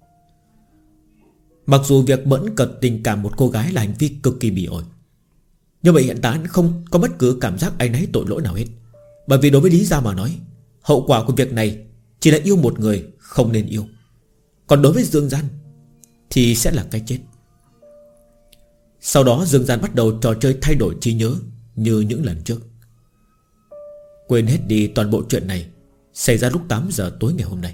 Mặc dù việc bỡn cợt tình cảm một cô gái là hành vi cực kỳ bỉ ổi, nhưng mà hiện tại hắn không có bất cứ cảm giác áy náy tội lỗi nào hết, bởi vì đối với Lý Giao mà nói, hậu quả của việc này chỉ là yêu một người không nên yêu. Còn đối với Dương Gian thì sẽ là cái chết. Sau đó Dương Gian bắt đầu trò chơi thay đổi trí nhớ như những lần trước. Quên hết đi toàn bộ chuyện này xảy ra lúc 8 giờ tối ngày hôm nay.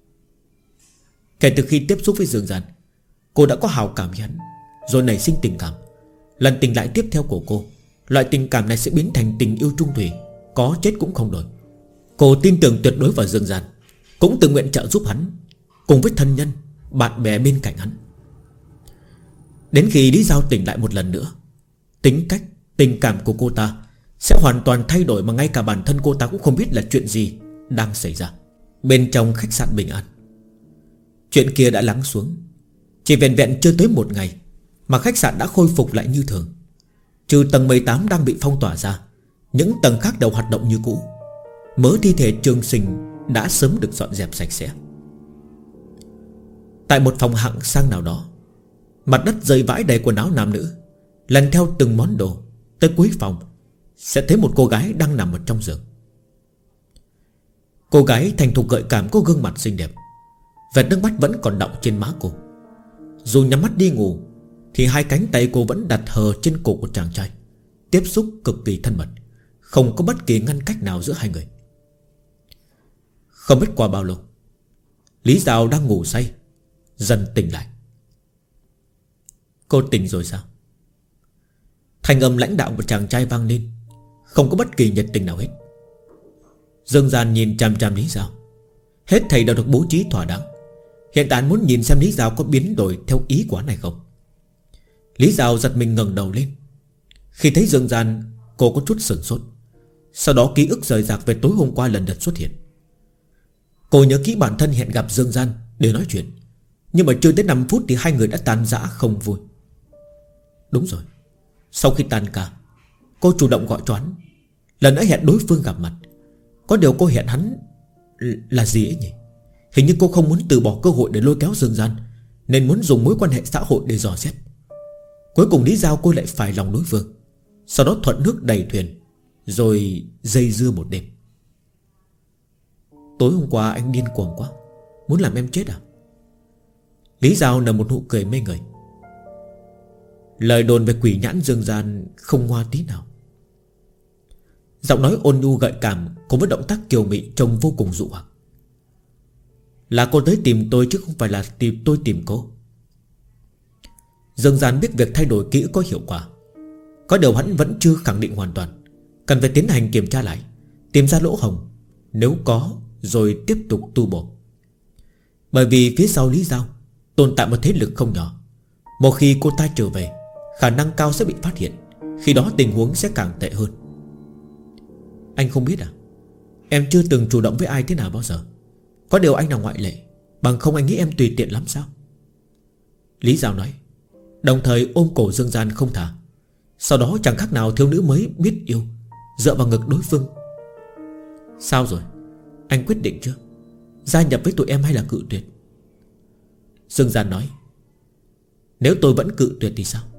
Kể từ khi tiếp xúc với Dương Gian, cô đã có hào cảm với hắn, rồi nảy sinh tình cảm. Lần tình lại tiếp theo của cô, loại tình cảm này sẽ biến thành tình yêu trung thủy, có chết cũng không đổi. Cô tin tưởng tuyệt đối vào Dương Gian, cũng tự nguyện trợ giúp hắn, cùng với thân nhân, bạn bè bên cạnh hắn. Đến khi Lý Giao tỉnh lại một lần nữa, tính cách, tình cảm của cô ta sẽ hoàn toàn thay đổi, mà ngay cả bản thân cô ta cũng không biết là chuyện gì đang xảy ra. Bên trong khách sạn Bình An, chuyện kia đã lắng xuống. Chỉ vẹn vẹn chưa tới một ngày mà khách sạn đã khôi phục lại như thường. Trừ tầng 18 đang bị phong tỏa ra, những tầng khác đều hoạt động như cũ. Mớ thi thể Trường Sinh đã sớm được dọn dẹp sạch sẽ. Tại một phòng hạng sang nào đó, mặt đất rơi vãi đầy quần áo nam nữ. Lần theo từng món đồ, tới cuối phòng sẽ thấy một cô gái đang nằm ở trong giường. Cô gái thành thục gợi cảm, có gương mặt xinh đẹp, vệt nước mắt vẫn còn đọng trên má cô. Dù nhắm mắt đi ngủ thì hai cánh tay cô vẫn đặt hờ trên cổ của chàng trai, tiếp xúc cực kỳ thân mật, không có bất kỳ ngăn cách nào giữa hai người. Không biết qua bao lâu, Lý Giao đang ngủ say dần tỉnh lại. Cô tỉnh rồi sao? Thanh âm lãnh đạo của chàng trai vang lên, không có bất kỳ nhiệt tình nào hết. Dương Gian nhìn chằm chằm Lý Giao. Hết thầy đều được bố trí thỏa đáng. Hiện tại muốn nhìn xem Lý Giao có biến đổi theo ý của hắn hay không. Lý Giao giật mình ngẩng đầu lên. Khi thấy Dương Gian, cô có chút sửng sốt. Sau đó ký ức rời rạc về tối hôm qua lần lượt xuất hiện. Cô nhớ kỹ bản thân hẹn gặp Dương Gian để nói chuyện, nhưng mà chưa tới 5 phút thì hai người đã tan rã không vui. Đúng rồi, sau khi tan ca, cô chủ động gọi cho hắn, lần nữa hẹn đối phương gặp mặt. Có điều cô hẹn hắn là gì ấy nhỉ? Hình như cô không muốn từ bỏ cơ hội để lôi kéo Dương Gian, nên muốn dùng mối quan hệ xã hội để dò xét. Cuối cùng lý do cô lại phải lòng đối phương, sau đó thuận nước đầy thuyền, rồi dây dưa một đêm. Tối hôm qua anh điên cuồng quá, muốn làm em chết à? Lý Giao nở một nụ cười mê người. Lời đồn về quỷ nhãn Dương Gian không ngoa tí nào. Giọng nói ôn nhu gợi cảm cùng với động tác kiều mị trông vô cùng dụ hoặc. Là cô tới tìm tôi chứ không phải là tôi tìm cô. Dương Gian biết việc thay đổi kỹ có hiệu quả, có điều hắn vẫn chưa khẳng định hoàn toàn, cần phải tiến hành kiểm tra lại, tìm ra lỗ hổng, nếu có rồi tiếp tục tu bổ. Bởi vì phía sau Lý Giao tồn tại một thế lực không nhỏ. Một khi cô ta trở về, khả năng cao sẽ bị phát hiện, khi đó tình huống sẽ càng tệ hơn. Anh không biết à? Em chưa từng chủ động với ai thế nào bao giờ. Có điều anh là ngoại lệ, bằng không anh nghĩ em tùy tiện lắm sao? Lý Giao nói, đồng thời ôm cổ Dương Gian không thả. Sau đó chẳng khác nào thiếu nữ mới biết yêu, dựa vào ngực đối phương. Sao rồi? Anh quyết định chưa? Gia nhập với tụi em hay là cự tuyệt? Dương Gian nói, nếu tôi vẫn cự tuyệt thì sao?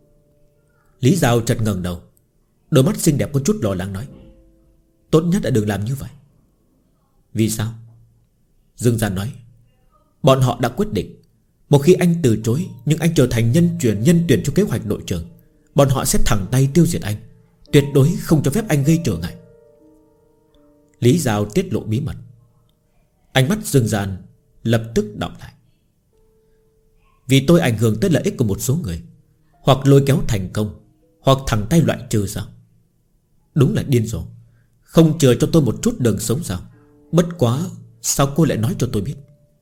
Lý Giao chợt ngẩng đầu, đôi mắt xinh đẹp có chút lo lắng nói, tốt nhất là đừng làm như vậy. Vì sao? Dương Gian nói, bọn họ đã quyết định, một khi anh từ chối nhưng anh trở thành nhân tuyển cho kế hoạch nội trường, bọn họ sẽ thẳng tay tiêu diệt anh, tuyệt đối không cho phép anh gây trở ngại. Lý Giao tiết lộ bí mật. Ánh mắt Dương Gian lập tức đọng lại. Vì tôi ảnh hưởng tới lợi ích của một số người, hoặc lôi kéo thành công, hoặc thẳng tay loại trừ sao? Đúng là điên rồ. Không chừa cho tôi một chút đường sống sao? Bất quá sao cô lại nói cho tôi biết?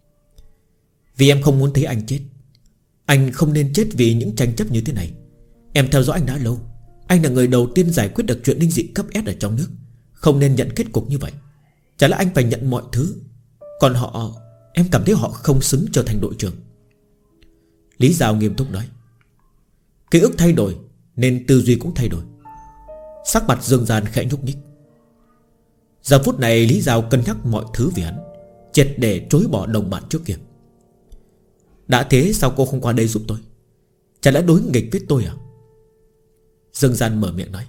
Vì em không muốn thấy anh chết. Anh không nên chết vì những tranh chấp như thế này. Em theo dõi anh đã lâu. Anh là người đầu tiên giải quyết được chuyện linh dị cấp S ở trong nước. Không nên nhận kết cục như vậy. Chả lẽ anh phải nhận mọi thứ, còn họ, em cảm thấy họ không xứng trở thành đội trưởng. Lý Giao nghiêm túc nói, ký ức thay đổi nên tư duy cũng thay đổi. Sắc mặt Dương Gian khẽ nhúc nhích. Giờ phút này Lý Giao cân nhắc mọi thứ vì hắn, triệt để chối bỏ đồng bạn trước kia. Đã thế sao cô không qua đây giúp tôi? Chả lẽ đối nghịch với tôi à? Dương Gian mở miệng nói.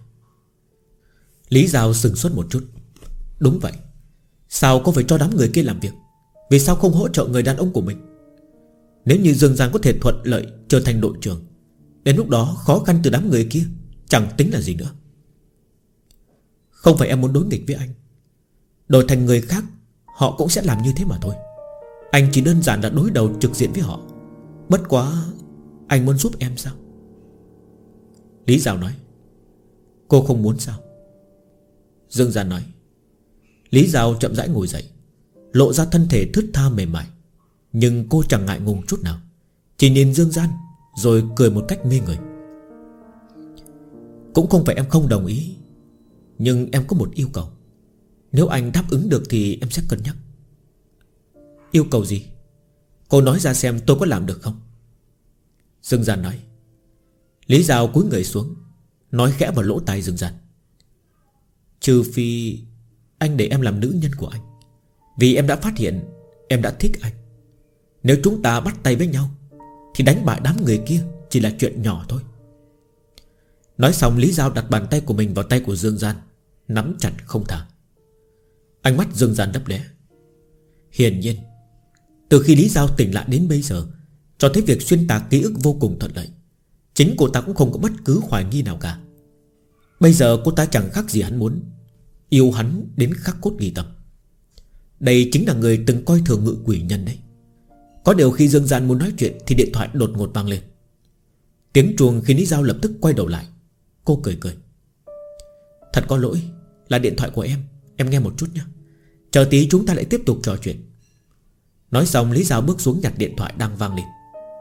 Lý Giao sừng sốt một chút. Đúng vậy. Sao cô phải cho đám người kia làm việc? Vì sao không hỗ trợ người đàn ông của mình? Nếu như Dương Gian có thể thuận lợi trở thành đội trưởng, đến lúc đó khó khăn từ đám người kia chẳng tính là gì nữa. Không phải em muốn đối nghịch với anh. Đổi thành người khác, họ cũng sẽ làm như thế mà thôi. Anh chỉ đơn giản là đối đầu trực diện với họ. Bất quá anh muốn giúp em sao? Lý Giao nói. Cô không muốn sao? Dương Gian nói. Lý Giao chậm rãi ngồi dậy, lộ ra thân thể thướt tha mềm mại. Nhưng cô chẳng ngại ngùng chút nào, chỉ nhìn Dương Gian rồi cười một cách mê người. Cũng không phải em không đồng ý, nhưng em có một yêu cầu. Nếu anh đáp ứng được thì em sẽ cân nhắc. Yêu cầu gì? Cô nói ra xem tôi có làm được không? Dương Gian nói. Lý Giao cúi người xuống, nói khẽ vào lỗ tai Dương Gian. Trừ phi anh để em làm nữ nhân của anh, vì em đã phát hiện em đã thích anh. Nếu chúng ta bắt tay với nhau thì đánh bại đám người kia chỉ là chuyện nhỏ thôi. Nói xong Lý Giao đặt bàn tay của mình vào tay của Dương Gian, nắm chặt không thả. Ánh mắt Dương Gian lấp lóe. Hiển nhiên từ khi Lý Giao tỉnh lại đến bây giờ, cho thấy việc xuyên tạc ký ức vô cùng thuận lợi. Chính cô ta cũng không có bất cứ hoài nghi nào cả. Bây giờ cô ta chẳng khác gì hắn muốn, yêu hắn đến khắc cốt ghi tâm. Đây chính là người từng coi thường Ngự Quỷ Nhân đấy. Có điều khi Dương Gian muốn nói chuyện thì điện thoại đột ngột vang lên. Tiếng chuông khiến Lý Giao lập tức quay đầu lại. Cô cười cười. Thật có lỗi, là điện thoại của em nghe một chút nhé. Chờ tí chúng ta lại tiếp tục trò chuyện. Nói xong Lý Giao bước xuống nhặt điện thoại đang vang lên.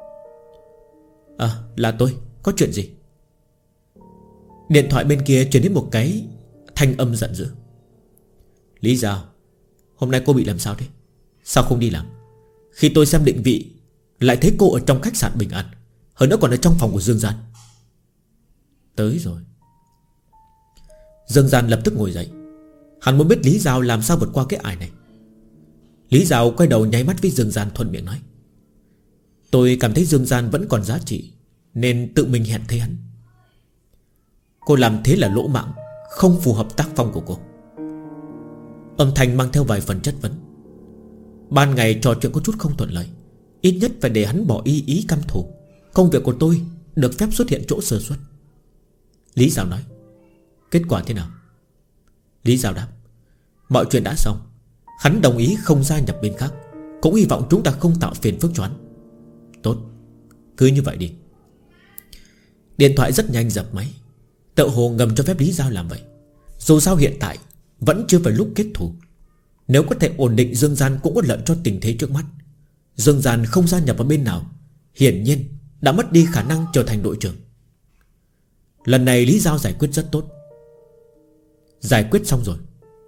Là tôi, có chuyện gì? Điện thoại bên kia truyền đến một cái thanh âm giận dữ. Lý Giao, hôm nay cô bị làm sao thế? Sao không đi làm? Khi tôi xem định vị lại thấy cô ở trong khách sạn Bình An, hơn nữa còn ở trong phòng của Dương Gian. Tới rồi. Dương Gian lập tức ngồi dậy. Hắn muốn biết Lý Giao làm sao vượt qua cái ải này. Lý Giao quay đầu nháy mắt với Dương Gian, thuận miệng nói: tôi cảm thấy Dương Gian vẫn còn giá trị, nên tự mình hẹn thấy hắn. Cô làm thế là lỗ mãng, không phù hợp tác phong của cô. Âm thanh mang theo vài phần chất vấn. Ban ngày trò chuyện có chút không thuận lợi, ít nhất phải để hắn bỏ ý căm thù. Công việc của tôi được phép xuất hiện chỗ sơ suất. Lý Giao nói: kết quả thế nào? Lý Giao đáp: mọi chuyện đã xong. Hắn đồng ý không gia nhập bên khác, cũng hy vọng chúng ta không tạo phiền phức cho hắn. Tốt, cứ như vậy đi. Điện thoại rất nhanh dập máy. Tợ hồ ngầm cho phép Lý Giao làm vậy. Dù sao hiện tại vẫn chưa phải lúc kết thù. Nếu có thể ổn định Dương Gian cũng có lợi cho tình thế trước mắt. Dương Gian không gia nhập vào bên nào, hiển nhiên đã mất đi khả năng trở thành đội trưởng. Lần này Lý Giao giải quyết rất tốt. Giải quyết xong rồi.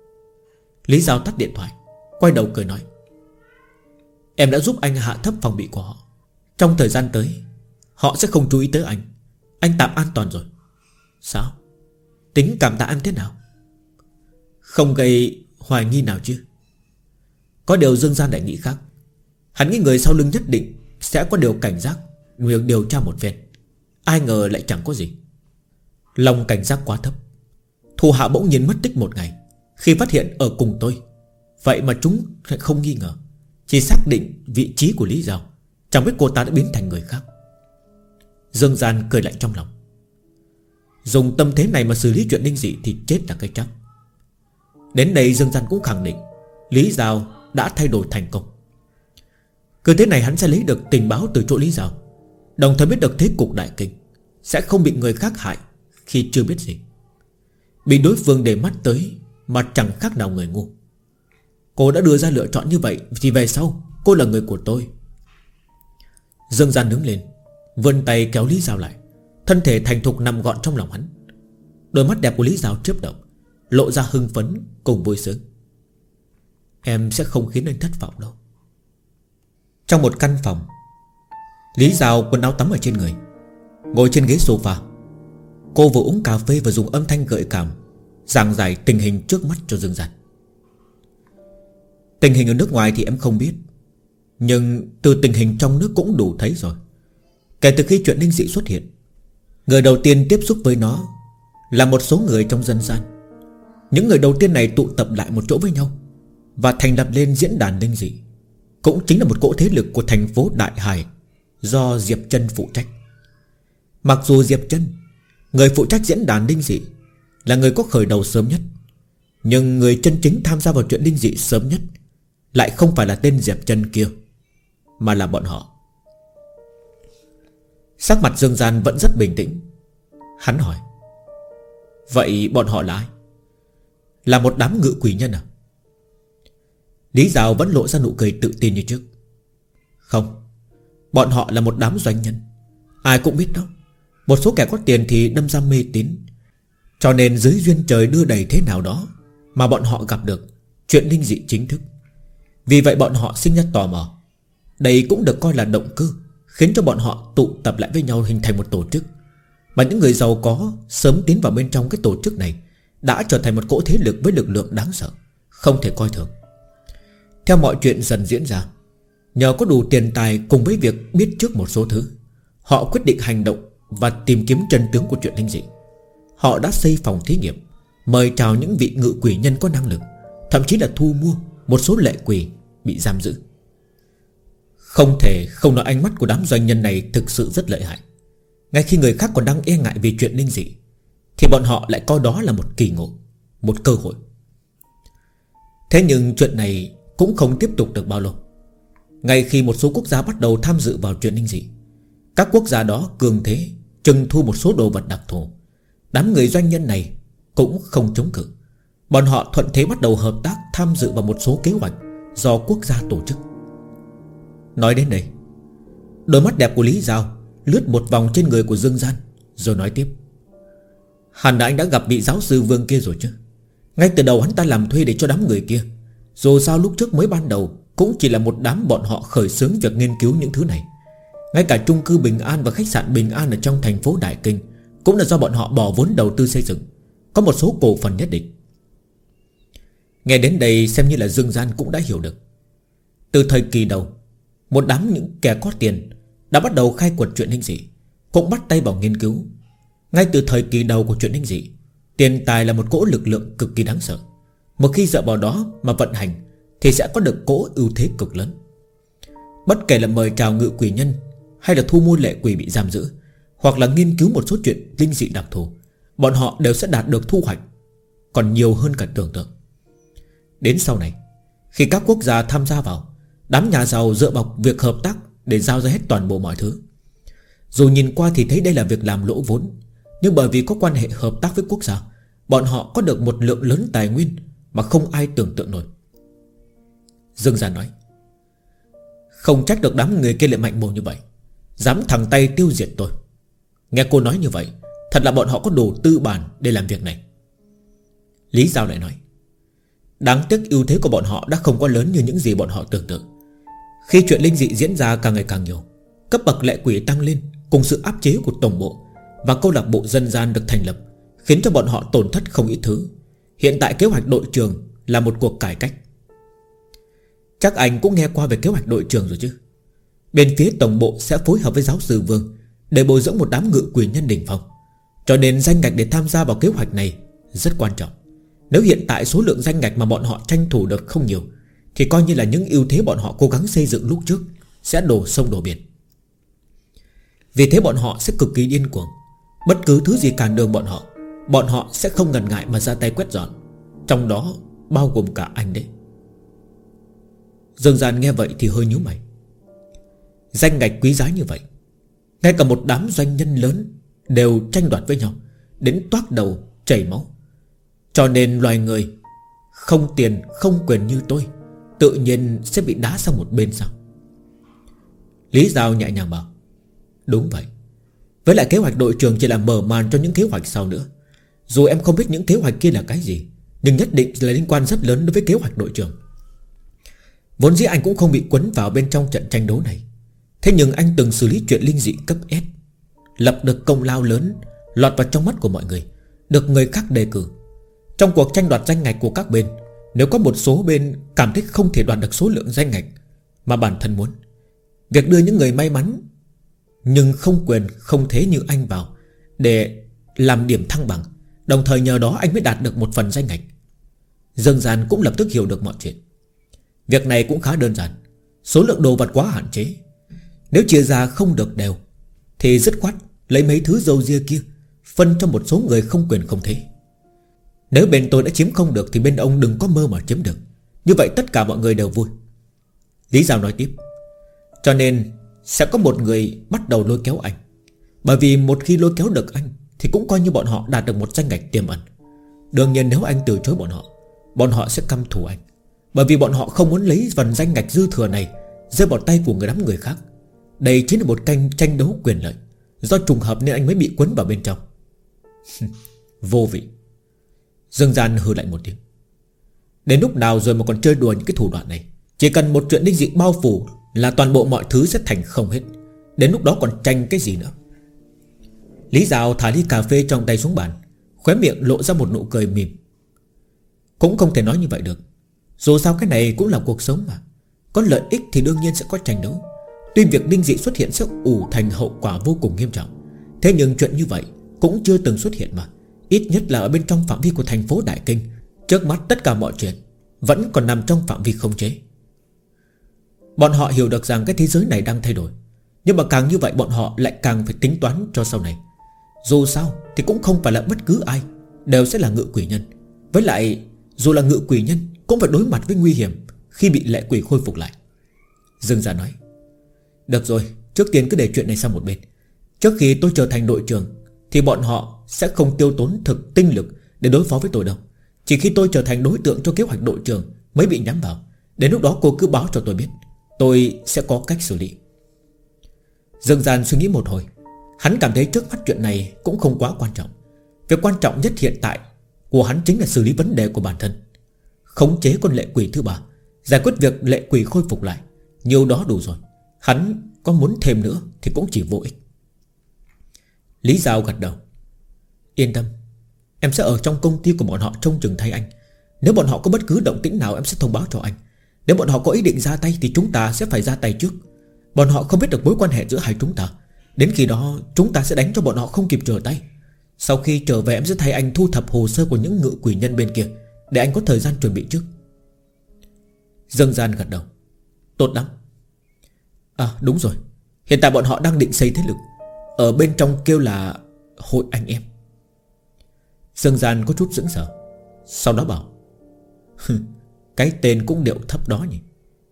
Lý Giao tắt điện thoại, quay đầu cười nói: em đã giúp anh hạ thấp phòng bị của họ. Trong thời gian tới họ sẽ không chú ý tới anh. Anh tạm an toàn rồi. Sao? Tính cảm tạ anh thế nào? Không gây hoài nghi nào chứ? Có điều Dương Gian lại nghĩ khác. Hắn nghĩ người sau lưng nhất định sẽ có điều cảnh giác, việc điều tra một phen. Ai ngờ lại chẳng có gì. Lòng cảnh giác quá thấp. Thủ hạ bỗng nhiên mất tích một ngày. Khi phát hiện ở cùng tôi, vậy mà chúng lại không nghi ngờ, chỉ xác định vị trí của Lý Giao. Chẳng biết cô ta đã biến thành người khác. Dương Gian cười lạnh trong lòng. Dùng tâm thế này mà xử lý chuyện Ninh Dị thì chết là cái chắc. Đến đây Dương Gian cũng khẳng định Lý Giao đã thay đổi thành công. Cứ thế này hắn sẽ lấy được tình báo từ chỗ Lý Giao, đồng thời biết được thế cục đại kinh, sẽ không bị người khác hại khi chưa biết gì. Bị đối phương để mắt tới mà chẳng khác nào người ngu. Cô đã đưa ra lựa chọn như vậy thì về sau cô là người của tôi. Dương Gian đứng lên, vươn tay kéo Lý Giao lại. Thân thể thành thục nằm gọn trong lòng hắn. Đôi mắt đẹp của Lý Giao chớp động, lộ ra hưng phấn cùng vui sướng. Em sẽ không khiến anh thất vọng đâu. Trong một căn phòng, Lý Giao quần áo tắm ở trên người, ngồi trên ghế sofa. Cô vừa uống cà phê và dùng âm thanh gợi cảm giảng giải tình hình trước mắt cho Dương Gian. Tình hình ở nước ngoài thì em không biết, nhưng từ tình hình trong nước cũng đủ thấy rồi. Kể từ khi chuyện Ninh Dị xuất hiện, người đầu tiên tiếp xúc với nó là một số người trong dân gian. Những người đầu tiên này tụ tập lại một chỗ với nhau và thành lập lên diễn đàn Ninh Dị, cũng chính là một cỗ thế lực của thành phố Đại Hải do Diệp Chân phụ trách. Mặc dù Diệp Chân, người phụ trách diễn đàn Ninh Dị, là người có khởi đầu sớm nhất, nhưng người chân chính tham gia vào chuyện Ninh Dị sớm nhất lại không phải là tên Diệp Chân kia, mà là bọn họ. Sắc mặt Dương Gian vẫn rất bình tĩnh. Hắn hỏi: vậy bọn họ là ai? Là một đám ngự quỷ nhân à? Lý Giao vẫn lộ ra nụ cười tự tin như trước. Không, bọn họ là một đám doanh nhân. Ai cũng biết đó, một số kẻ có tiền thì đâm ra mê tín, cho nên dưới duyên trời đưa đẩy thế nào đó mà bọn họ gặp được chuyện Ninh Dị chính thức. Vì vậy bọn họ sinh ra tò mò. Đây cũng được coi là động cơ khiến cho bọn họ tụ tập lại với nhau hình thành một tổ chức. Mà những người giàu có sớm tiến vào bên trong cái tổ chức này đã trở thành một cỗ thế lực với lực lượng đáng sợ, không thể coi thường. Theo mọi chuyện dần diễn ra, nhờ có đủ tiền tài cùng với việc biết trước một số thứ, họ quyết định hành động và tìm kiếm chân tướng của chuyện Ninh Dị. Họ đã xây phòng thí nghiệm, mời chào những vị ngự quỷ nhân có năng lực, thậm chí là thu mua một số lệ quỷ bị giam giữ. Không thể không nói ánh mắt của đám doanh nhân này thực sự rất lợi hại. Ngay khi người khác còn đang e ngại vì chuyện Ninh Dị, thì bọn họ lại coi đó là một kỳ ngộ, một cơ hội. Thế nhưng chuyện này cũng không tiếp tục được bao lâu. Ngay khi một số quốc gia bắt đầu tham dự vào chuyện Ninh Dị, các quốc gia đó cường thế trưng thu một số đồ vật đặc thù. Đám người doanh nhân này cũng không chống cự. Bọn họ thuận thế bắt đầu hợp tác tham dự vào một số kế hoạch do quốc gia tổ chức. Nói đến đây, đôi mắt đẹp của Lý Giao lướt một vòng trên người của Dương Gian, rồi nói tiếp: hẳn là anh đã gặp vị giáo sư Vương kia rồi chứ? Ngay từ đầu hắn ta làm thuê để cho đám người kia. Dù sao lúc trước mới ban đầu cũng chỉ là một đám bọn họ khởi xướng việc nghiên cứu những thứ này. Ngay cả chung cư Bình An và khách sạn Bình An ở trong thành phố Đại Kinh cũng là do bọn họ bỏ vốn đầu tư xây dựng, có một số cổ phần nhất định. Nghe đến đây xem như là Dương Gian cũng đã hiểu được. Từ thời kỳ đầu, một đám những kẻ có tiền đã bắt đầu khai quật chuyện linh dị, cũng bắt tay vào nghiên cứu. Ngay từ thời kỳ đầu của chuyện linh dị, tiền tài là một cỗ lực lượng cực kỳ đáng sợ. Một khi dựa vào đó mà vận hành thì sẽ có được cỗ ưu thế cực lớn. Bất kể là mời chào ngự quỷ nhân, hay là thu mua lệ quỷ bị giam giữ, hoặc là nghiên cứu một số chuyện linh dị đặc thù, bọn họ đều sẽ đạt được thu hoạch còn nhiều hơn cả tưởng tượng. Đến sau này, khi các quốc gia tham gia vào, đám nhà giàu dựa vào việc hợp tác để giao ra hết toàn bộ mọi thứ. Dù nhìn qua thì thấy đây là việc làm lỗ vốn, nhưng bởi vì có quan hệ hợp tác với quốc gia, bọn họ có được một lượng lớn tài nguyên mà không ai tưởng tượng nổi. Dương Gian nói: không trách được đám người kia lại mạnh mồm như vậy, dám thẳng tay tiêu diệt tôi. Nghe cô nói như vậy, thật là bọn họ có đủ tư bản để làm việc này. Lý Giao lại nói: đáng tiếc ưu thế của bọn họ đã không có lớn như những gì bọn họ tưởng tượng. Khi chuyện linh dị diễn ra càng ngày càng nhiều, cấp bậc lệ quỷ tăng lên, cùng sự áp chế của tổng bộ và câu lạc bộ dân gian được thành lập, khiến cho bọn họ tổn thất không ít thứ. Hiện tại kế hoạch đội trường là một cuộc cải cách. Chắc anh cũng nghe qua về kế hoạch đội trường rồi chứ. Bên phía tổng bộ sẽ phối hợp với giáo sư Vương để bồi dưỡng một đám ngự quỷ nhân đỉnh phong, cho nên danh ngạch để tham gia vào kế hoạch này rất quan trọng. Nếu hiện tại số lượng danh ngạch mà bọn họ tranh thủ được không nhiều, thì coi như là những ưu thế bọn họ cố gắng xây dựng lúc trước sẽ đổ sông đổ biển. Vì thế bọn họ sẽ cực kỳ điên cuồng. Bất cứ thứ gì cản đường bọn họ sẽ không ngần ngại mà ra tay quét dọn, trong đó bao gồm cả anh đấy. Dương Gian nghe vậy thì hơi nhíu mày. Danh ngạch quý giá như vậy, ngay cả một đám doanh nhân lớn đều tranh đoạt với nhau, đến toát đầu chảy máu. Cho nên loài người không tiền không quyền như tôi tự nhiên sẽ bị đá sang một bên sao? Lý Giao nhẹ nhàng bảo: đúng vậy. Với lại kế hoạch đội trường chỉ là mở màn cho những kế hoạch sau nữa. Dù em không biết những kế hoạch kia là cái gì, nhưng nhất định là liên quan rất lớn đối với kế hoạch đội trường. Vốn dĩ anh cũng không bị quấn vào bên trong trận tranh đấu này, thế nhưng anh từng xử lý chuyện linh dị cấp S, lập được công lao lớn, lọt vào trong mắt của mọi người, được người khác đề cử. Trong cuộc tranh đoạt danh ngạch của các bên, nếu có một số bên cảm thấy không thể đoạt được số lượng danh ngạch mà bản thân muốn, việc đưa những người may mắn nhưng không quyền không thế như anh vào để làm điểm thăng bằng, đồng thời nhờ đó anh mới đạt được một phần danh ngạch. Dương Gian cũng lập tức hiểu được mọi chuyện. Việc này cũng khá đơn giản. Số lượng đồ vật quá hạn chế, nếu chia ra không được đều thì dứt khoát lấy mấy thứ dâu ria kia phân cho một số người không quyền không thế. Nếu bên tôi đã chiếm không được thì bên ông đừng có mơ mà chiếm được. Như vậy tất cả mọi người đều vui. Lý Giao nói tiếp: cho nên sẽ có một người bắt đầu lôi kéo anh. Bởi vì một khi lôi kéo được anh thì cũng coi như bọn họ đạt được một danh ngạch tiềm ẩn. Đương nhiên nếu anh từ chối bọn họ sẽ căm thù anh, bởi vì bọn họ không muốn lấy phần danh ngạch dư thừa này rơi vào tay của đám người khác. Đây chính là một kênh tranh đấu quyền lợi. Do trùng hợp nên anh mới bị quấn vào bên trong. Vô vị. Dương Gian hừ lại một tiếng. Đến lúc nào rồi mà còn chơi đùa những cái thủ đoạn này? Chỉ cần một chuyện linh dị bao phủ là toàn bộ mọi thứ sẽ thành không hết. Đến lúc đó còn tranh cái gì nữa? Lý Giao thả ly cà phê trong tay xuống bàn, khóe miệng lộ ra một nụ cười mỉm. Cũng không thể nói như vậy được. Dù sao cái này cũng là cuộc sống mà. Có lợi ích thì đương nhiên sẽ có tranh đấu. Tuy việc linh dị xuất hiện sẽ ủ thành hậu quả vô cùng nghiêm trọng, thế nhưng chuyện như vậy cũng chưa từng xuất hiện mà. Ít nhất là ở bên trong phạm vi của thành phố Đại Kinh. Trước mắt tất cả mọi chuyện vẫn còn nằm trong phạm vi khống chế. Bọn họ hiểu được rằng cái thế giới này đang thay đổi, nhưng mà càng như vậy bọn họ lại càng phải tính toán cho sau này. Dù sao thì cũng không phải là bất cứ ai đều sẽ là ngự quỷ nhân. Với lại dù là ngự quỷ nhân cũng phải đối mặt với nguy hiểm khi bị lệ quỷ khôi phục lại. Dương Gia nói: được rồi, trước tiên cứ để chuyện này sang một bên. Trước khi tôi trở thành đội trưởng thì bọn họ sẽ không tiêu tốn thực tinh lực để đối phó với tôi đâu. Chỉ khi tôi trở thành đối tượng cho kế hoạch đội trưởng mới bị nhắm vào. Đến lúc đó cô cứ báo cho tôi biết, tôi sẽ có cách xử lý. Dương Gian suy nghĩ một hồi. Hắn cảm thấy trước mắt chuyện này cũng không quá quan trọng. Việc quan trọng nhất hiện tại của hắn chính là xử lý vấn đề của bản thân, khống chế con lệ quỷ thứ ba, Giải quyết việc lệ quỷ khôi phục lại, nhiều đó đủ rồi. Hắn có muốn thêm nữa thì cũng chỉ vô ích. Lý Giao gật đầu. Yên tâm, em sẽ ở trong công ty của bọn họ trông chừng thay anh. Nếu bọn họ có bất cứ động tĩnh nào em sẽ thông báo cho anh. Nếu bọn họ có ý định ra tay thì chúng ta sẽ phải ra tay trước. Bọn họ không biết được mối quan hệ giữa hai chúng ta. Đến khi đó chúng ta sẽ đánh cho bọn họ không kịp trở tay. Sau khi trở về em sẽ thay anh thu thập hồ sơ của những ngự quỷ nhân bên kia, để anh có thời gian chuẩn bị trước. Dương Gian gật đầu. Tốt lắm. À đúng rồi, hiện tại bọn họ đang định xây thế lực, ở bên trong kêu là hội anh em. Dương Gian có chút sững sờ, sau đó bảo cái tên cũng điệu thấp đó nhỉ.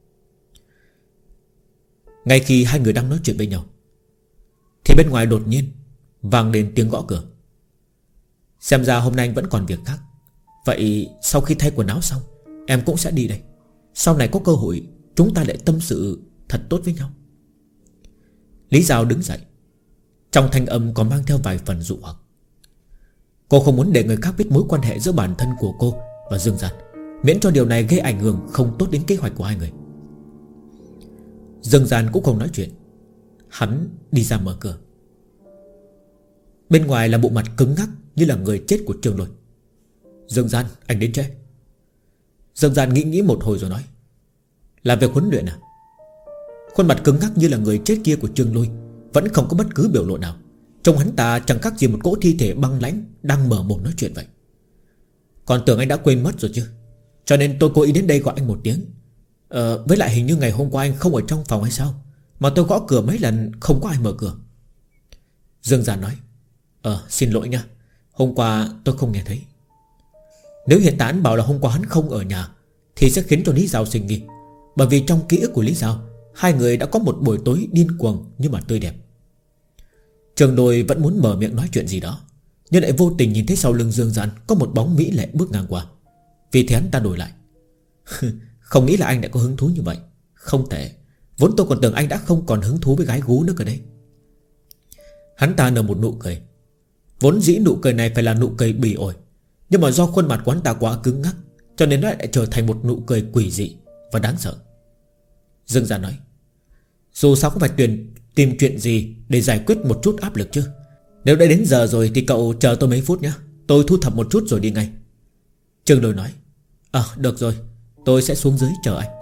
Ngay khi hai người đang nói chuyện với nhau thì bên ngoài đột nhiên vang lên tiếng gõ cửa. Xem ra hôm nay anh vẫn còn việc khác. Vậy sau khi thay quần áo xong em cũng sẽ đi đây. Sau này có cơ hội chúng ta lại tâm sự thật tốt với nhau. Lý Giao đứng dậy, trong thanh âm còn mang theo vài phần dụ hoặc. Cô không muốn để người khác biết mối quan hệ giữa bản thân của cô và Dương Gian, miễn cho điều này gây ảnh hưởng không tốt đến kế hoạch của hai người. Dương Gian cũng không nói chuyện. Hắn đi ra mở cửa. Bên ngoài là bộ mặt cứng ngắc như là người chết của Trương Lôi. Dương Gian, anh đến trễ. Dương Gian nghĩ một hồi rồi nói. Là việc huấn luyện à? Khuôn mặt cứng ngắc như là người chết kia của Trương Lôi vẫn không có bất cứ biểu lộ nào. Trông hắn ta chẳng khác gì một cỗ thi thể băng lãnh đang mở mồm nói chuyện vậy. Còn tưởng anh đã quên mất rồi chứ, cho nên tôi cố ý đến đây gọi anh một tiếng. Với lại hình như ngày hôm qua anh không ở trong phòng hay sao, mà tôi gõ cửa mấy lần không có ai mở cửa. Dương Gian nói. Xin lỗi nha, hôm qua tôi không nghe thấy. Nếu hiện tại anh bảo là hôm qua hắn không ở nhà thì sẽ khiến cho Lý Giao sinh nghi. Bởi vì trong ký ức của Lý Giao, hai người đã có một buổi tối điên cuồng nhưng mà tươi đẹp. Trường Đôi vẫn muốn mở miệng nói chuyện gì đó, nhưng lại vô tình nhìn thấy sau lưng Dương Gian có một bóng mỹ lệ bước ngang qua. Vì thế hắn ta đổi lại. Không nghĩ là anh đã có hứng thú như vậy. Không tệ, vốn tôi còn tưởng anh đã không còn hứng thú với gái gú nữa cơ đấy. Hắn ta nở một nụ cười. Vốn dĩ nụ cười này phải là nụ cười bỉ ổi, nhưng mà do khuôn mặt của hắn ta quá cứng ngắc, cho nên nó lại trở thành một nụ cười quỷ dị và đáng sợ. Dương Gian nói. Dù sao cũng phải tìm chuyện gì để giải quyết một chút áp lực chứ. Nếu đã đến giờ rồi thì cậu chờ tôi mấy phút nhé, tôi thu thập một chút rồi đi ngay. Trương Lôi nói. Được rồi, tôi sẽ xuống dưới chờ anh.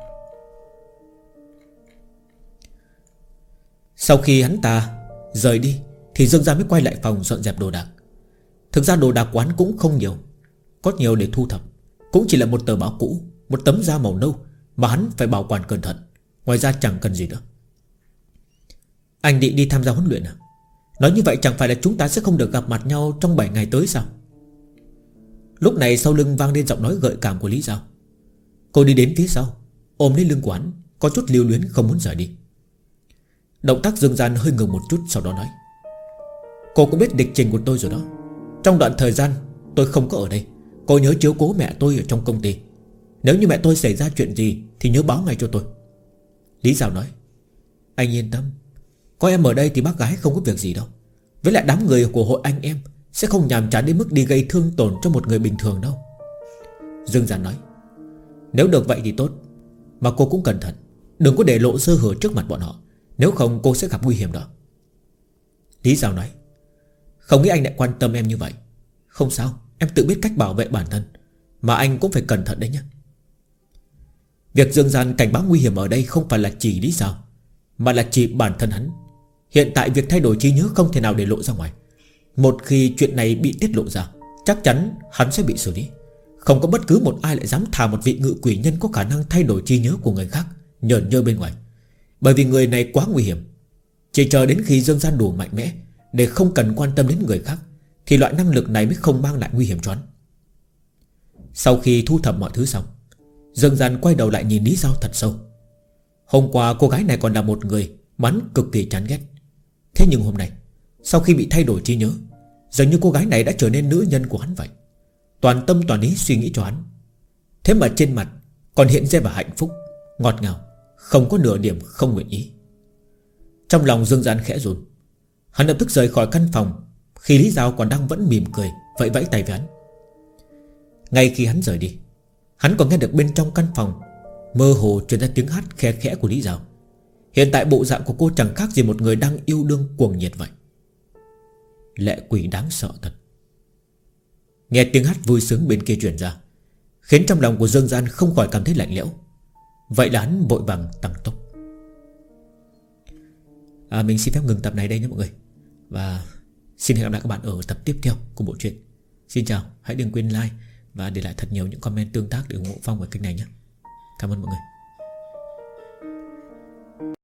Sau khi hắn ta rời đi thì Dương Gian mới quay lại phòng dọn dẹp đồ đạc. Thực ra đồ đạc quán cũng không nhiều, có nhiều để thu thập. Cũng chỉ là một tờ báo cũ, một tấm da màu nâu mà hắn phải bảo quản cẩn thận. Ngoài ra chẳng cần gì nữa. Anh định đi tham gia huấn luyện à? Nói như vậy chẳng phải là chúng ta sẽ không được gặp mặt nhau trong 7 ngày tới sao? Lúc này sau lưng vang lên giọng nói gợi cảm của Lý Giao. Cô đi đến phía sau, ôm lấy lưng quán, có chút lưu luyến không muốn rời đi. Động tác Dương Gian hơi ngừng một chút, sau đó nói. Cô cũng biết lịch trình của tôi rồi đó. Trong đoạn thời gian tôi không có ở đây, cô nhớ chiếu cố mẹ tôi ở trong công ty. Nếu như mẹ tôi xảy ra chuyện gì thì nhớ báo ngay cho tôi. Lý Giao nói. Anh yên tâm, có em ở đây thì bác gái không có việc gì đâu. Với lại đám người của hội anh em sẽ không nhàm chán đến mức đi gây thương tổn cho một người bình thường đâu. Dương Gian nói. Nếu được vậy thì tốt, mà cô cũng cẩn thận, đừng có để lộ sơ hở trước mặt bọn họ, nếu không cô sẽ gặp nguy hiểm đó. Lý Giao nói. Không nghĩ anh lại quan tâm em như vậy. Không sao, em tự biết cách bảo vệ bản thân, mà anh cũng phải cẩn thận đấy nhé. Việc Dương Gian cảnh báo nguy hiểm ở đây không phải là chỉ Lý Giao, mà là chỉ bản thân hắn. Hiện tại việc thay đổi trí nhớ không thể nào để lộ ra ngoài. Một khi chuyện này bị tiết lộ ra, chắc chắn hắn sẽ bị xử lý. Không có bất cứ một ai lại dám thả một vị ngự quỷ nhân có khả năng thay đổi trí nhớ của người khác nhởn nhơ bên ngoài. Bởi vì người này quá nguy hiểm. Chỉ chờ đến khi Dương Gian đủ mạnh mẽ để không cần quan tâm đến người khác, thì loại năng lực này mới không mang lại nguy hiểm cho hắn. Sau khi thu thập mọi thứ xong, Dương Gian quay đầu lại nhìn Lý Giao thật sâu. Hôm qua cô gái này còn là một người mà hắn cực kỳ chán ghét. Thế nhưng hôm nay, sau khi bị thay đổi trí nhớ, dường như cô gái này đã trở nên nữ nhân của hắn vậy. Toàn tâm toàn ý suy nghĩ cho hắn. Thế mà trên mặt còn hiện ra vẻ hạnh phúc, ngọt ngào, không có nửa điểm không nguyện ý. Trong lòng Dương Gian khẽ run. Hắn lập tức rời khỏi căn phòng, khi Lý Giao còn đang vẫn mỉm cười vẫy vẫy tay với hắn. Ngay khi hắn rời đi, hắn còn nghe được bên trong căn phòng Mơ hồ truyền ra tiếng hát khe khẽ của Lý Giao. Hiện tại bộ dạng của cô chẳng khác gì một người đang yêu đương cuồng nhiệt vậy. Lệ quỷ đáng sợ thật. Nghe tiếng hát vui sướng bên kia truyền ra, khiến trong lòng của Dương Gian không khỏi cảm thấy lạnh lẽo. Vậy là hắn vội vàng tăng tốc. Mình xin phép ngừng tập này đây nhé mọi người. Và xin hẹn gặp lại các bạn ở tập tiếp theo của bộ truyện. Xin chào, hãy đừng quên like và để lại thật nhiều những comment tương tác để ủng hộ Phong ở kênh này nhé. Cảm ơn mọi người.